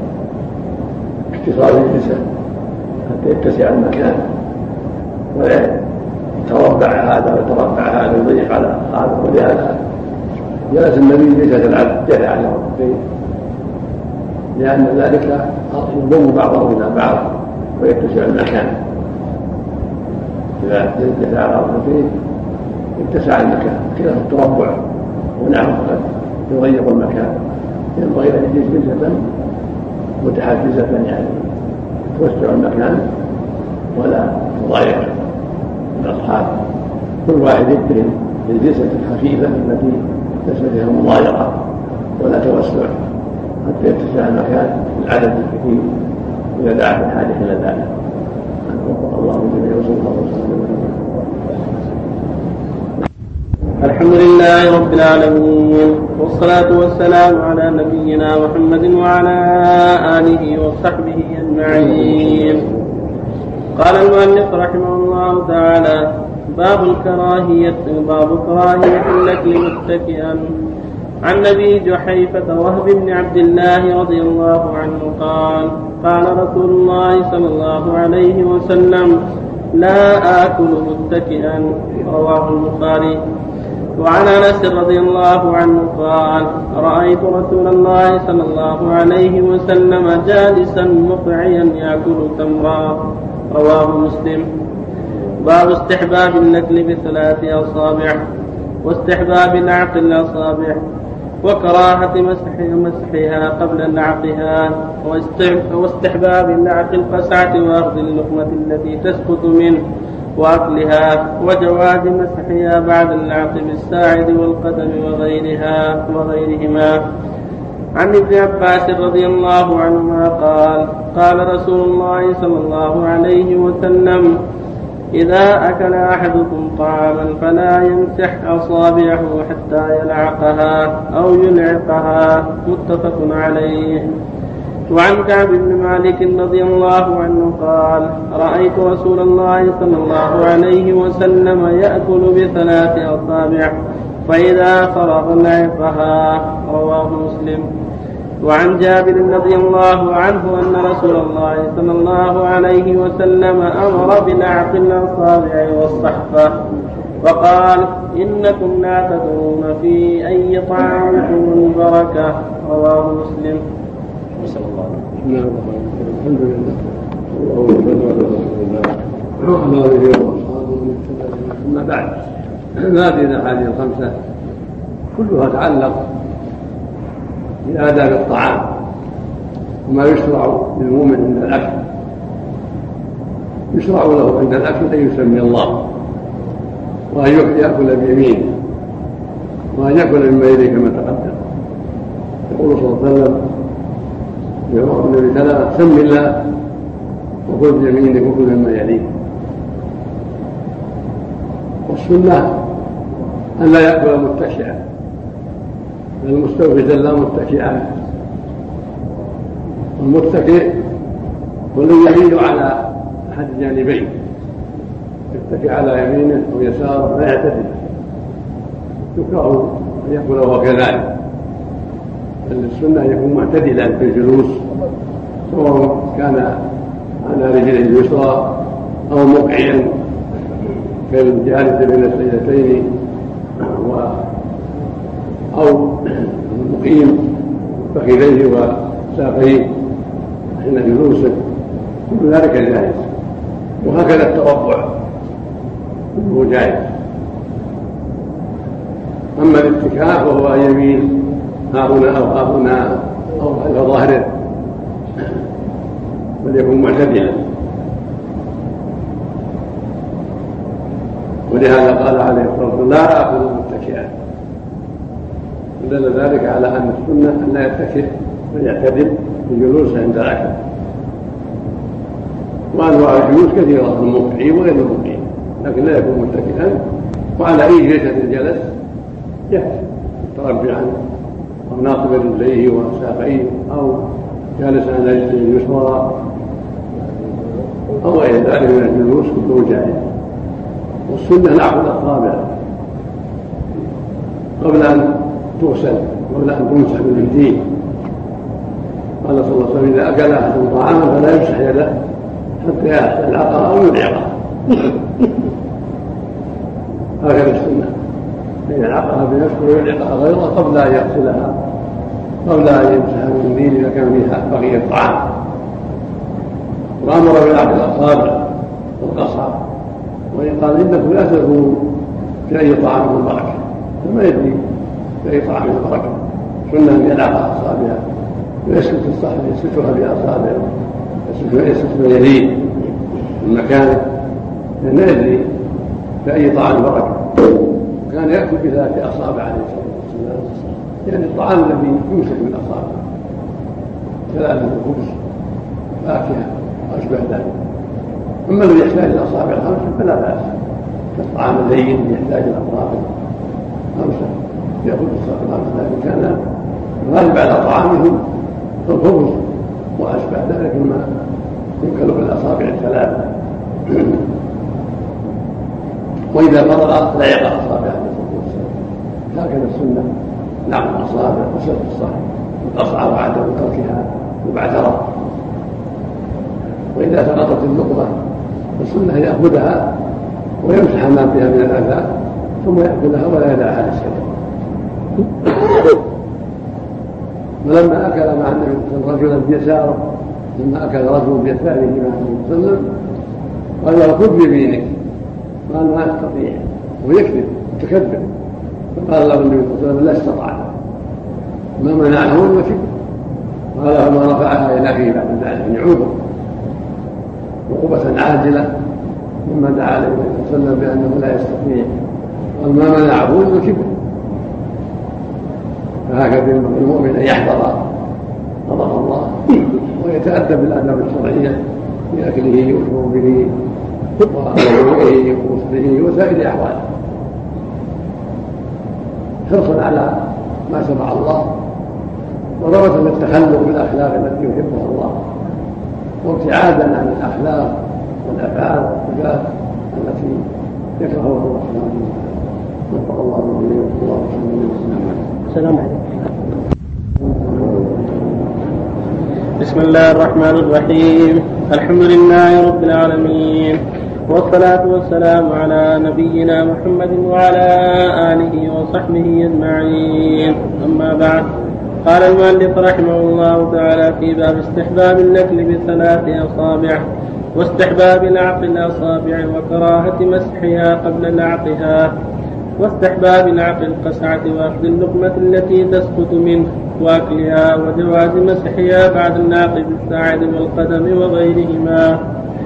اختصار الجسد حتى يتسع المكان ولا يتربع هذا ويتربع هذا ويضيق على هذا. ولهذا جلس النبي جلسة العبد جثى على ركبتيه لأن ذلك يضم بعضه إلى بعض ويتسع المكان. إذا جلس على ركبتيه اتسع المكان كذا التربع ونحو قد يضيق المكان. ينبغي أن يجلس جلسة متحفزة يعني توسع المكان ولا تضايق الأصحاب. كل واحد يجتهد بالجلسة الخفيفة التي ليس فيها مضايقة ولا توسع حتى يتسع المكان العدد الكثير إذا دعت الحاجة إلى ذلك. وفق الله جميع وصلى الله وسلم. الحمد لله رب العالمين والصلاة والسلام على نبينا محمد وعلى آله وصحبه أجمعين. قال المؤلف رحمه الله تعالى: باب الكراهية باب كراهية الأكل متكئا. عن أبي جحيفة وهب بن عبد الله رضي الله عنه قال: قال رسول الله صلى الله عليه وسلم: لا آكل متكئا. رواه البخاري. وعن أنس رضي الله عنه قال: رأيت رسول الله صلى الله عليه وسلم جالسا مقعيا يأكل تمرا. رواه مسلم. باب استحباب النكل بثلاث أصابع واستحباب نعق الأصابع وكراهة مسحها قبل نعقها واستحباب نعق القسعة وأخذ اللقمة التي تسقط منه وأكلها وجواز مسحها بعد النعق بالساعد والقدم وغيرها وغيرهما. عن ابن عباس رضي الله عنهما قال: قال رسول الله صلى الله عليه وسلم: إذا أكل أحدكم طعاما فلا يمسح أصابعه حتى يلعقها أو يلعقها. متفق عليه. وعن كعب بن مالك رضي الله عنه قال: رأيت رسول الله صلى الله عليه وسلم يأكل بثلاث أصابع فإذا فرغ لعقها. رواه مسلم. وعن جابر رضي الله عنه أن رسول الله صلى الله عليه وسلم أمر بلعق الأصابع والصحفة وقال: إنكم لا تدرون في أي طعامكم البركة. رواه مسلم. صلى الله عليه وسلم. الحمد لله. أما بعد، هذه الأحاديث الخمسة كلها تعلق بآداب الطعام وما يشرع للمؤمن عند الأكل. يشرع له عند الأكل أن يسمي الله وأن يأكل بيمينه وأن يأكل مما يليه كما تقدم. يقول صلى الله عليه وسلم يقول النبي ثلاث: سم الله وكل بيمينك وكل مما يليك. والسنة أن لا يأكل متكئا، المستوفزا لا متكئا. والمتكئ والذي يميل على أحد الجانبين، يتكئ على يمينه أو يساره لا يعتدل. يكره أن يأكل وهو كذلك، بل السنة أن يكون معتدلا في الجلوس، سواء كان على رجله اليسرى أو مقعيا كالجالس بين السيدتين أو مقيم فخذيه وساقيه حين جلوسه، كل ذلك جائز. وهكذا التربع كله جائز. أما الاتكاء فهو أن يميل ها هنا أو ها هنا أو خلف ظهره وليكن معتدلا. ولهذا قال عليه الصلاة والسلام: لا آكل متكئا. ودل ذلك على أن السنة أن لا يتكئ بل يعتدل بالجلوس عند الأكل. وأنواع الجلوس كثيرة، المقيم وغير المقيم، لكن لا يكون متكئا. وعلى أي جلسة جلس يهتم متربعا أو ناصب رجليه وساقيه أو جالسا على رجله اليسرى أو غير ذلك من الجلوس كله جائز. والسنة نعقد الأصابع قبل أن تغسل قبل أن تمسح بالمنديل. قال صلى الله عليه وسلم إذا أكل أحد طعاما فلا يمسح يده حتى يلعقها أو يلعقها. هكذا السنة أن يلعقها بنفسه ويلعقها غيره قبل أن يغسلها، قبل أن يمسح بالمنديل إذا كان فيها بقية طعام. وأمر بلعق الأصابع والقصع، وإن قال إنكم لا تدرون في أي طعام من بركة، فما يدري في أي طعام من بركة. سنة أن يلعق أصابعه ويسكت الصحن يسكتها بأصابعه، يسكت يديه من مكانه لأن يدري في أي طعام بركة. كان يأكل بذات أصابع عليه الصلاة والسلام، يعني الطعام الذي يمسك من أصابع كلام الخبز فاكهة وأشبه ذلك. أما الذي يحتاج إلى أصابع الخمسة فلا بأس، كالطعام اللين يحتاج إلى أصابع خمسة يأكل الأصابع الخمسة، لكن كان الغالب على طعامهم الخبز وأشبه ذلك مما يمكن بالأصابع الثلاثة. وإذا فرغ لعق أصابعه هكذا السنة، نعم الأصابع وسد الصحن والقصعة وعدم تركها وبعثرة. وإذا سقطت اللقمة فالسنة أن يأخذها ويمسح ما فيها من الأذى ثم يأكلها ولا يدعها للسكر. ولما أكل مع النبي صلى الله عليه وسلم رجلا بيساره، لما أكل رجل بيساره مع النبي صلى الله عليه وسلم قال له خذ بيمينك، قال ما أستطيع، ويكذب متكبر. فقال له النبي صلى الله عليه وسلم لا استطاع، ما منعه إلا كبر. قال فما رفعها إلى أخيه بعد ذلك يعوده عقوبة عاجلة مما دعا عليه صلى الله عليه وسلم بأنه لا يستطيع، قال ما منعه إلا كبر. فهكذا المؤمن أن يحذر غضب الله ويتأدب بالآداب الشرعية في أكله وشربه ووضوئه وغسله وسائر أحواله، حرصا على ما شرع الله ورغبة التخلق بالأخلاق التي يحبها الله، وابتعادا عن الأخلاق والأفعال والصفات التي يكرهها الله سبحانه وتعالى. وفق الله وإياكم والله سبحانه. السلام عليكم. بسم الله الرحمن الرحيم. الحمد لله رب العالمين، والصلاة والسلام على نبينا محمد وعلى آله وصحبه أجمعين. أما بعد، قال المؤلف رحمه الله تعالى في باب استحباب النكل بثلاث أصابع واستحباب لعق الأصابع وكراهة مسحها قبل لعقها، واستحباب لعق القسعة وأخذ اللقمة التي تسقط منه وأكلها، وجواز مسحها بعد اللعق بالساعد والقدم وغيرهما.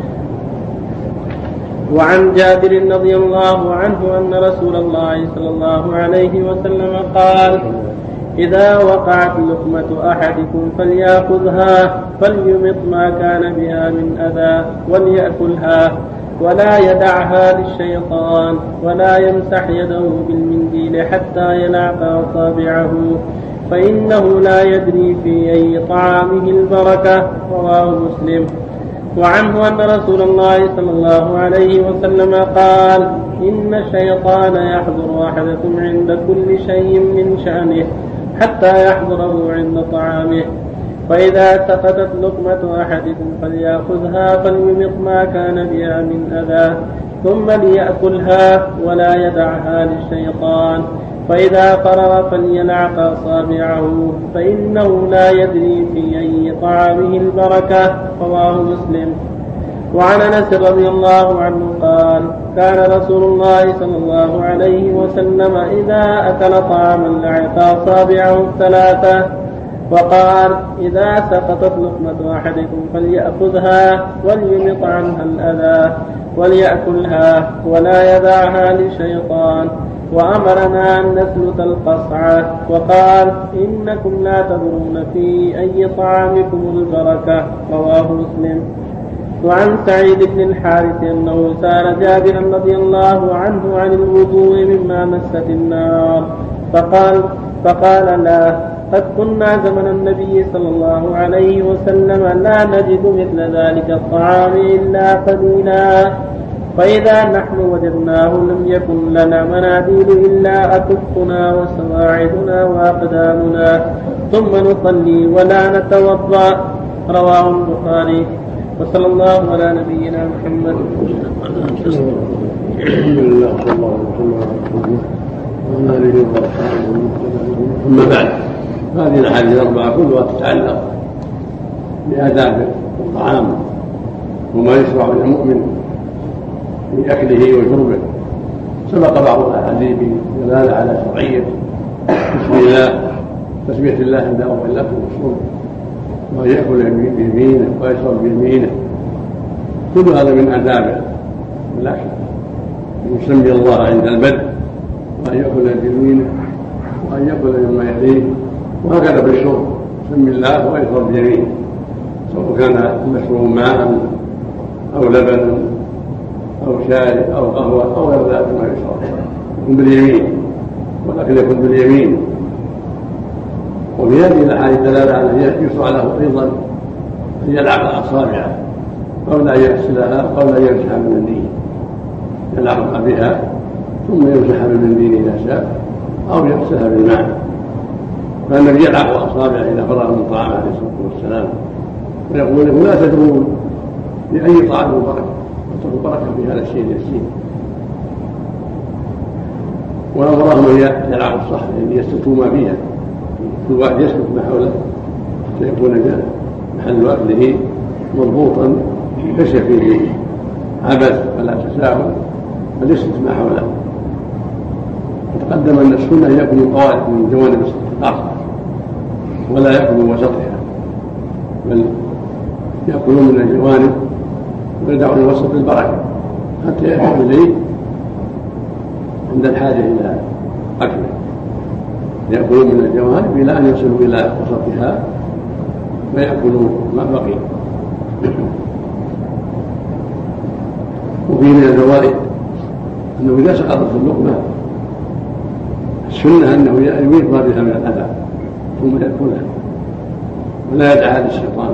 وعن جابر رضي الله عنه أن رسول الله صلى الله عليه وسلم قال: إذا وقعت لقمة أحدكم فليأخذها فليمط ما كان بها من أذى وليأكلها ولا يدعها للشيطان، ولا يمسح يده بالمنديل حتى يلعق أصابعه، فإنه لا يدري في أي طعامه البركة. رواه مسلم. وعنه أن رسول الله صلى الله عليه وسلم قال: إن الشيطان يحضر أحدكم عند كل شيء من شأنه حتى يحضره عند طعامه، فإذا سقطت لقمة أحدكم فليأخذها فليمط ما كان بها من أذى ثم ليأكلها ولا يدعها للشيطان، فإذا فرغ فليلعق أصابعه، فإنه لا يدري في أي طعامه البركة. رواه مسلم. وعن أنس رضي الله عنه قال: كان رسول الله صلى الله عليه وسلم إذا أكل طعاما لعق أصابعه الثلاثة، وقال: إذا سقطت لقمة أحدكم فليأخذها وليمط عنها الأذى وليأكلها ولا يدعها للشيطان، وأمرنا أن نسلت القصعة، وقال: إنكم لا تدرون في أي طعامكم البركة. رواه مسلم. وعن سعيد بن الحارث أنه سأل جابرا رضي الله عنه عن الوضوء مما مست النار، فقال فقال لا، قد كنا زمن النبي صلى الله عليه وسلم لا نجد مثل ذلك الطعام إلا قليلا. فإذا نحن وجدناه لم يكن لنا مناديل إلا أكفنا وسواعدنا وأقدامنا ثم نصلي ولا نتوضأ. رواه البخاري. وصلى الله على نبينا محمد. الحمد لله صلى الله عليه وسلم. أما بعد، هذه الأحاديث الأربعة كلها تتعلق بآداب الطعام وما يشرع للمؤمن في أكله وشربه. سبق بعض الأحاديث بدلالة على شرعية بسم الله، تسمية الله عند أول الأكل والشرب، وأن يأكل بيمينه ويشرب بيمينه. كل هذا من آداب الأكل، أن يسمي الله عند البدء، وأن يأكل بيمينه، وأن يأكل مما يليه، وهكذا بالشرب يسمي الله ويشرب بيمينه، سواء كان المشروب ماء أو لبن أو شاي أو قهوة أو غير ذلك ما يشرب، يكون باليمين، والأكل يكون باليمين. وفي هذه الأحاديث دلالة على أن يشرع له أيضا أن يلعق أصابعه قبل أن يغسلها، قبل أن يمسح بالمنديل، يلعق بها ثم يمسح بالمنديل إذا شاء أو يغسلها بالماء. فالنبي يلعق أصابعه إذا فرغ من طعامه عليه الصلاة والسلام، ويقول له لا تدرون بأي طعام بركة، واتقوا البركة في هذا الشيء اليسير. وأمرهم أن يلعقوا الصحن الذي يسلكوا ما فيها، كل واحد يسلك ما حوله حتى يكون محل أكله مضبوطا ليس فيه عبث ولا تساهل، بل يسلك ما حوله. وتقدم أن السنة أن يأكل من قوارب من جوانب الأرض ولا يأكل من وسطها، بل يأكلون من الجوانب ويدعون الوسط البركة حتى يأكل إليه عند الحاجة إلى أكله. يأكلون من الجوانب إلى أن يصلوا إلى وسطها ويأكلوا ما بقي. وفي من الفوائد أنه إذا سقطت اللقمة السنة أنه يميت ما بها من الأذى ثم يأكلها ولا يدعها للشيطان.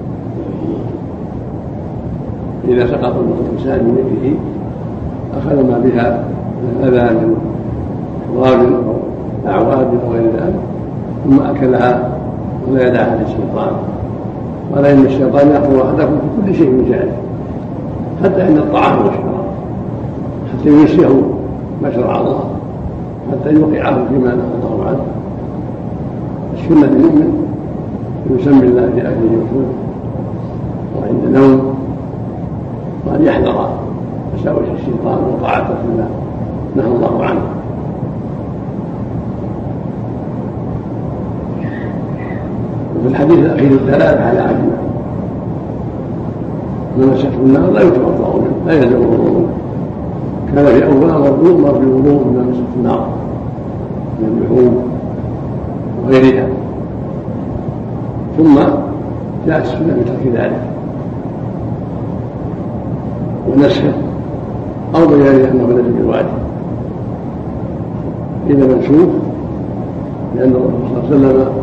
إذا سقط الإنسان من يده أخذ ما بها من الأذى من تراب أو أعواد أو غير ذلك ثم أكلها ولا يدعها للشيطان. ولا إن الشيطان يأخذ أحدكم في كل شيء من جهله، حتى إن الطعام والشراب، حتى ينسيه ما شرع الله، حتى يوقعه فيما نهى الله عنه. السنة للمؤمن يسمي الله في أكله وشربه وعند النوم، وأن يحذر وساوس الشيطان وطاعته فيما نهى الله عنه. وفي الحديث الأخير الدلالة على أن من مسته النار لا يتوضأ منه، لا يلزم الوضوء منه. كان في أول أمر مر بالوضوء من مسته النار من اللحوم وغيرها، ثم جاءت السنة بترك ذلك ونسخه أو بيان أنه ليس بالواجب. إذا منسوخ لأن الرسول صلى الله عليه وسلم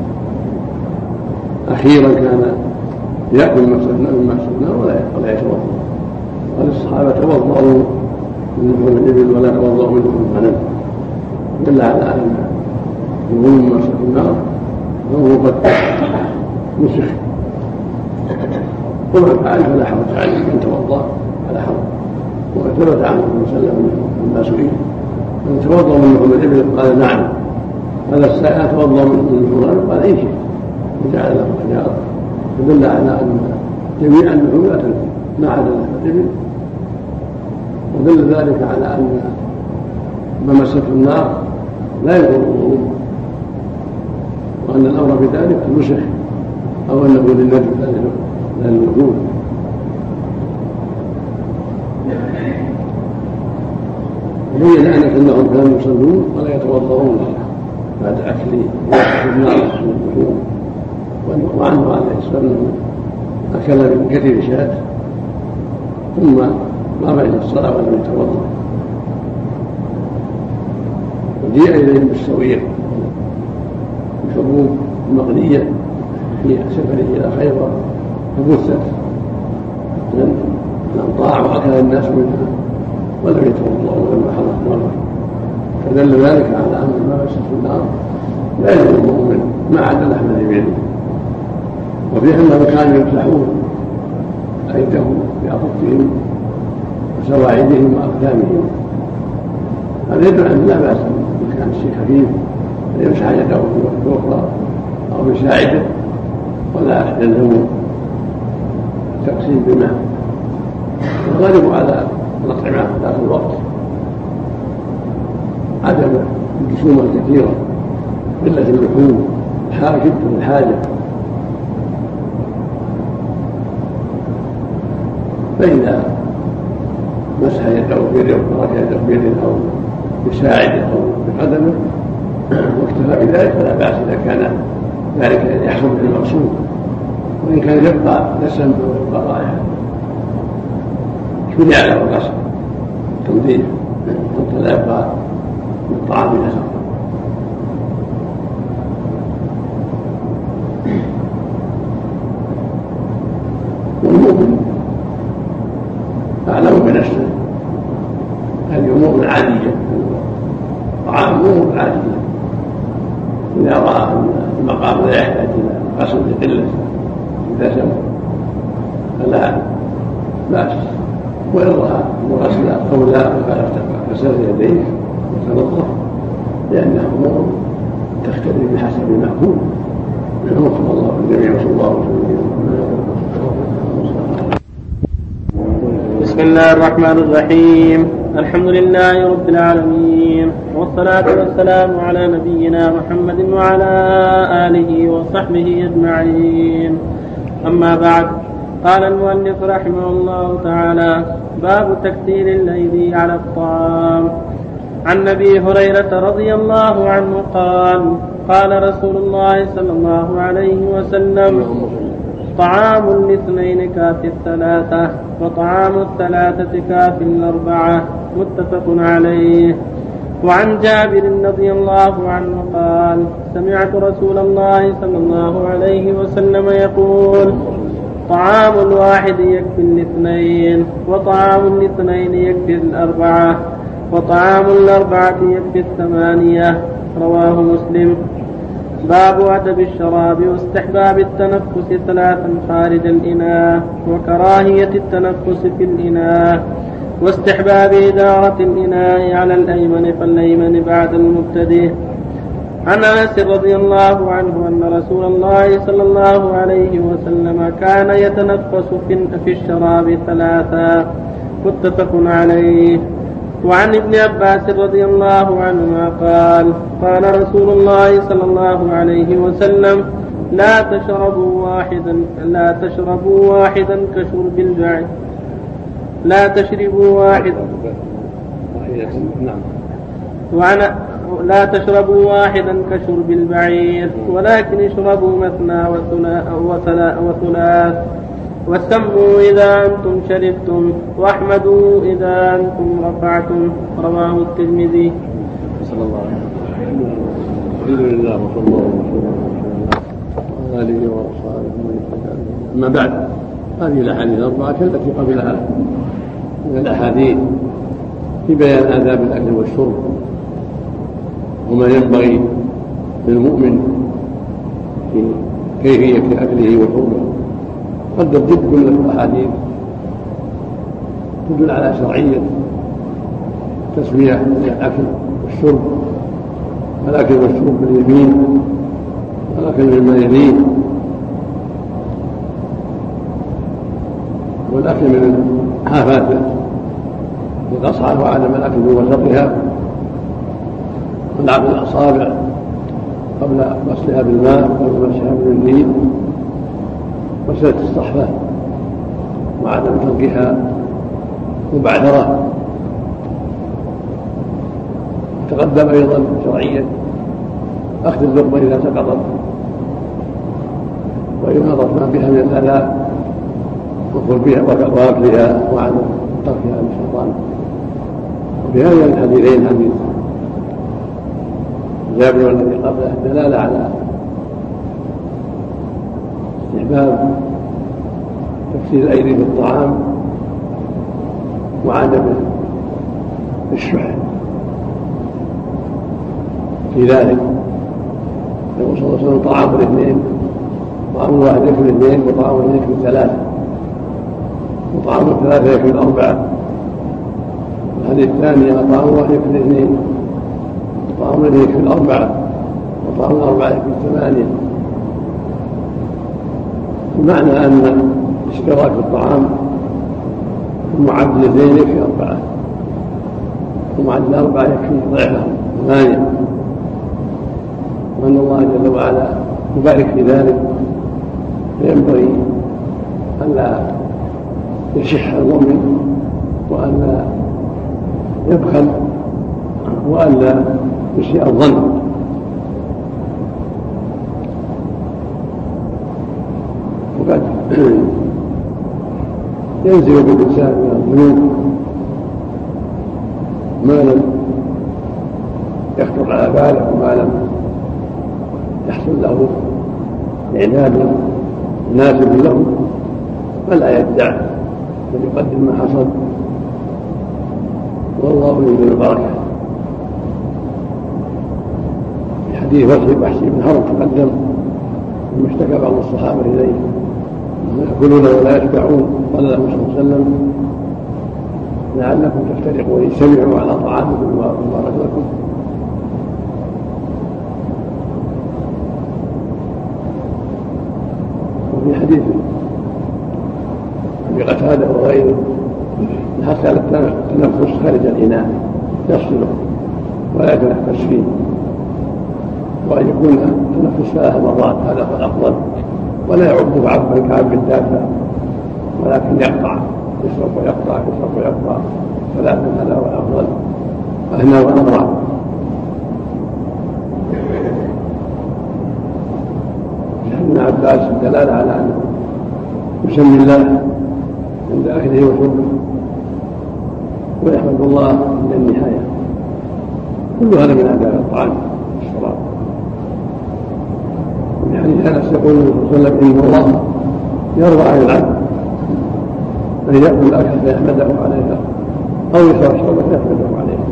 أخيرا كان يأكل مما سقناه ولا يتوضأ. قال الصحابة توضأوا من لحوم الإبل ولا توضأوا من لحوم الغنم، دل على أن لحوم مما سقناه وهو قد نسخ. ومن فعل فلا حرج عليه، من توضأ فلا حرج. وثبت عنه صلى الله عليه وسلم لما سئل من توضأ من لحوم الإبل قال نعم، قال السائل توضأ من لحوم الغنم قال أي شيء، وجعل له حجارة. يدل على أن جميع اللحوم لا تنفي ما عدا الإبل، ودل ذلك على أن ما مسته النار لا يضر الوضوء، وأن الأمر بذلك النسخ أو أنه للنجم لا للوجود. وبين أنك أنهم كانوا يصلون ولا يتوضؤون بعد أكل النار من اللحوم، وعنه عليه السلام أنه أكل من كثير شاة ثم قام إلى الصلاة ولم يتوضأ. وجيء إليهم بالسويق بحبوب مغلية في سفره إلى خيبر فبثت من طاع وأكل الناس منها ولم يتوضأوا لما حضرت مرة، فدل ذلك على أن ما مسك في النار لا يجوز المؤمن ما عدا لحم اليمين. وفيه أنهم كانوا يمسحون أيديهم بأخفهم وسواعدهم وأقدامهم، هذا يدل أن لا بأس إن كان الشيء خفيف أن يمسح يده الأخرى أو يساعده، ولا يلزم التقسيم بماء. الغالب على الأطعمة ذات الوقت عدم الجسوم الكثيرة، قلة اللحوم، شدة الحاجة، فإذا مسح يده بيده أو ترك يده بيده أو بساعده أو بقدمه واكتفى بذلك فلا بأس إذا كان ذلك يحصل بالمقصود، وإن كان يبقى دسم ويبقى رائحة شرع له الغسل تنظيف حتى لا يبقى من الطعام نسق. والمؤمن أعلم بنفسه، هذه أمور عادية، طعام أمور عادية، إذا رأى أن المقام لا يحتاج إلى غسل لقلة دسم فلا بأس، وإن رأى الغسل أو لا غسل يديه وتنظف، لأنها أمور تختلف بحسب المأكول. وفق الله الجميع وصلى الله وسلم. بسم الله الرحمن الرحيم. الحمد لله رب العالمين، والصلاة والسلام على نبينا محمد وعلى آله وصحبه أجمعين. أما بعد، قال المؤلف رحمه الله تعالى: باب تكثير الأيدي على الطعام. عن أبي هريرة رضي الله عنه قال: قال رسول الله صلى الله عليه وسلم: طعام الاثنين كافي الثلاثة، وطعام الثلاثة كافي الأربعة، متفق عليه. وعن جابر رضي الله عنه قال: سمعت رسول الله صلى الله عليه وسلم يقول: طعام الواحد يكفي الاثنين، وطعام الاثنين يكفي الأربعة، وطعام الأربعة يكفي الثمانية. رواه مسلم. باب أدب الشراب واستحباب التنفس ثلاثا خارج الإناء، وكراهية التنفس في الإناء، واستحباب إدارة الإناء على الأيمن فالأيمن بعد المبتدئ. عن أنس رضي الله عنه أن رسول الله صلى الله عليه وسلم كان يتنفس في الشراب ثلاثا، متفق عليه. وعن ابن عباس رضي الله عنهما قال: قال رسول الله صلى الله عليه وسلم: لا تشربوا واحدا لا تشربوا واحدا كشرب البعير لا تشربوا واحدا وعن لا تشربوا واحدا كشرب البعير، ولكن اشربوا مثنى وثلاث، وسموا إذا أنتم شربتم، واحمدوا إذا أنتم رفعتم. رواه الترمذي. صلى الله عليه وسلم. الحمد لله وصلى الله وسلم على آله وأصحابه. أما بعد، هذه الأحاديث الأربعة التي قبلها من الأحاديث في بيان آداب الأكل والشرب وما ينبغي للمؤمن في كيفية أكله وشربه. قد تجد كل الأحاديث تدل على شرعية تسمية الأكل والشرب، الأكل والشرب باليمين والأكل مما يليه، والأكل من حافات الأصعد وعدم الأكل من وسطها، ولعب الأصابع قبل غسلها بالماء قبل مسحها بالمنديل، وسلة الصحفة وعدم تركها مبعثرة. تقدم أيضا شرعيا أخذ اللقمة إذا سقطت وإماطة ما بها من الأذى وأكلها وعدم تركها للشيطان. وفي هذين الحديثين حديث جابر الذي قبله دلالة على استحباب تكسير الأيدي في الطعام وعدم الشح في ذلك. يقول صلى الله عليه وسلم طعام الاثنين، طعام الواحد يكفي الاثنين، وطعام الاثنين يكفي الثلاثة، وطعام الثلاثة يكفي الأربعة. الحديث الثاني طعام الواحد يكفي الاثنين، وطعام الاثنين يكفي الأربعة، وطعام الأربعة يكفي الثمانية. بمعنى أن اشتراك الطعام المعدل اثنين يكفي أربعة، ومعدل أربعة يكفي ضعفهم ثمانية، وأن الله جل وعلا يبارك في ذلك. فينبغي ألا يشح المؤمن، وألا يبخل، وألا يسيء الظن. وقد ينزل بالإنسان من الذنوب ما لم يخطر على باله، وما لم يحصل له إعداد مناسب له، فلا يدع بل يقدم ما حصل، والله يريد البركة. في حديث وحشي بن حرب تقدم لما اشتكى بعض الصحابة إليه يأكلون ولا يشبعون، قال له صلى الله عليه وسلم لعلكم تفترقون اجتمعوا على طعامكم وبارك لكم. وفي حديث أبي قتادة وغيره حتى على التنفس خارج الإناء يفصله ولا يتنفس فيه، وأن يكون التنفس ثلاث مرات هذا هو الأفضل، ولا يعبه عبا كعب الدافع، ولكن يقطع يشرب ويقطع يشرب ويقطع ثلاثا، هذا هو الأفضل. فهنا وأمرا ابن عباس الدلالة على أنه يسمي الله عند أكله وشربه، ويحمد الله عند النهاية. كل هذا من آداب الطعام والشراب. في حديث أنس يقول النبي صلى الله عليه وسلم إن الله يرضى عن العبد أن يأكل الأكل فيحمده عليها، أو يشرب شربا فيحمده عليها.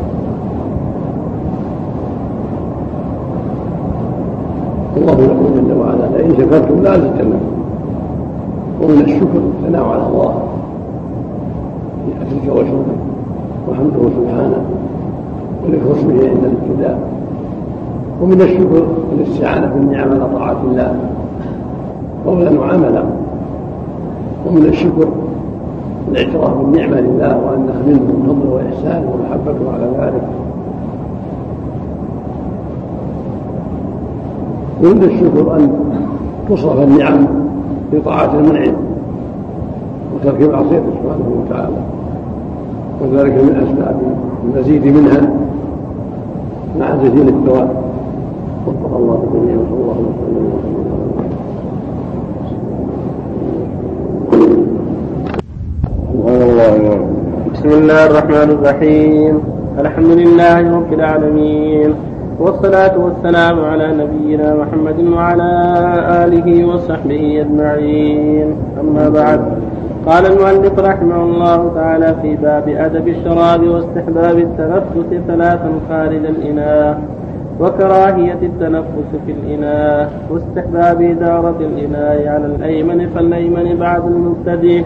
الله يقول جل وعلا لئن شكرتم لأزيدنكم. ومن الشكر الثناء على الله في أكلك وشربك وحمده سبحانه وذكر اسمه عند الابتداء. ومن الشكر الاستعانة بالنعم على طاعة الله قولا وعملا. ومن الشكر الاعتراف بالنعمة لله وأنها منه فضل وإحسان ومحبته على ذلك. ومن الشكر أن تصرف النعم لطاعة المنعم وترك معصيته سبحانه وتعالى، وذلك من أسباب المزيد منها مع جزيل الثواب. وفق الله الجميع وصلى الله وسلم وسلم. بسم الله الرحمن الرحيم. الحمد لله رب العالمين، والصلاة والسلام على نبينا محمد وعلى آله وصحبه أجمعين. أما بعد، قال المؤلف رحمه الله تعالى في باب أدب الشراب واستحباب التنفس ثلاثا خارج الإناء، وكراهية التنفس في الإناء، واستحباب إدارة الإناء على الأيمن فالأيمن بعد المبتدئ.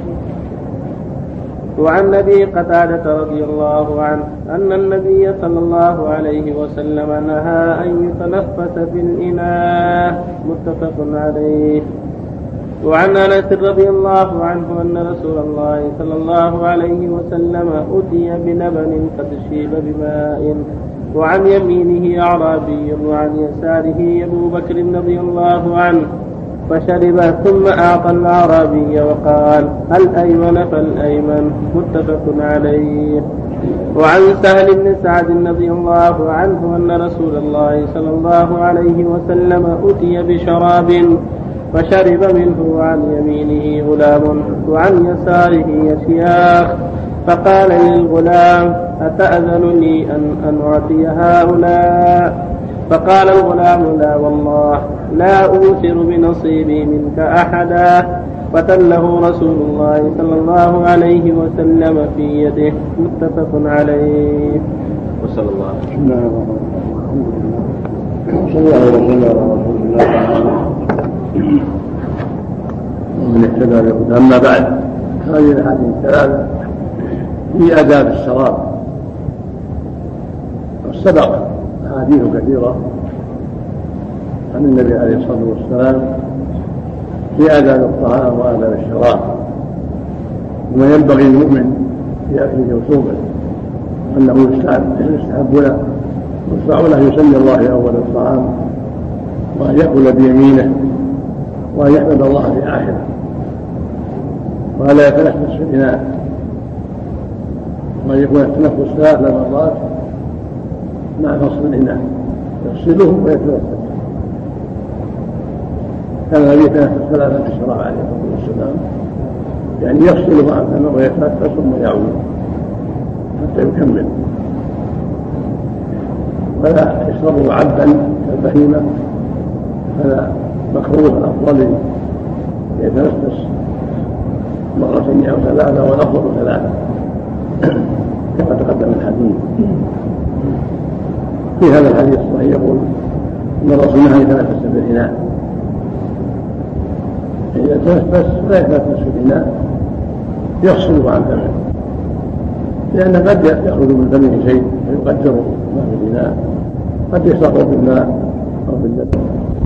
وعن أبي قتادة رضي الله عنه أن النبي صلى الله عليه وسلم نهى أن يتنفس في الإناء، متفق عليه. وعن أنس رضي الله عنه أن رسول الله صلى الله عليه وسلم أتي بلبن قد شيب بماء، وعن يمينه أعرابي وعن يساره أبو بكر رضي الله عنه، فشرب ثم أعطى الأعرابي وقال الأيمن فالأيمن، متفق عليه. وعن سهل بن سعد رضي الله عنه أن رسول الله صلى الله عليه وسلم أتي بشراب فشرب منه، وعن يمينه غلام وعن يساره يشياخ، فقال للغلام أتأذن لي أن, أن أعطي هؤلاء؟ فقال الغلام لا والله لا أوثر بنصيبي منك أحدا. حفة له رسول الله صلى الله عليه وسلم في يده. متفق عليه. وصلى الله عليه وسلم. صلى الله عليه وسلم على رسول الله ومن اهتدى بهداه. أما بعد، هذه الاحاديث الثلاثه في آداب الشراب، وسبق أحاديث كثيرة عن النبي عليه الصلاة والسلام في آداب الطعام وآداب الشراب وما ينبغي المؤمن في أكله وشربه، أنه يستحب له يشرع له يسمي الله في أول الطعام، وأن يأكل بيمينه، وأن يحمد الله في آخره، ولا يتنفس في الإناء، وأن يكون التنفس ثلاث مرات مع فصل الإناء، يغسله ويتنفس. كان الذي يتنفس ثلاثا في الشراب عليه الصلاة والسلام، يعني يغسله عن فمه ويتنفس ثم يعود حتى يكمل، ولا يشربه عبدا كالبهيمة، فلا مكروه أفضل يتنفس مرتين أو ثلاثة والأفضل ثلاثة كما تقدم الحديث. في هذا الحديث الصحيح يقول ان الرسول نهى يتنفس في الاناء، اذا تنفس لا يتنفس في الاناء، يغسله عن فمه، لان قد يخرج من فمه شيء فيقدر ما في الاناء، قد يشربه بالماء او باللبن.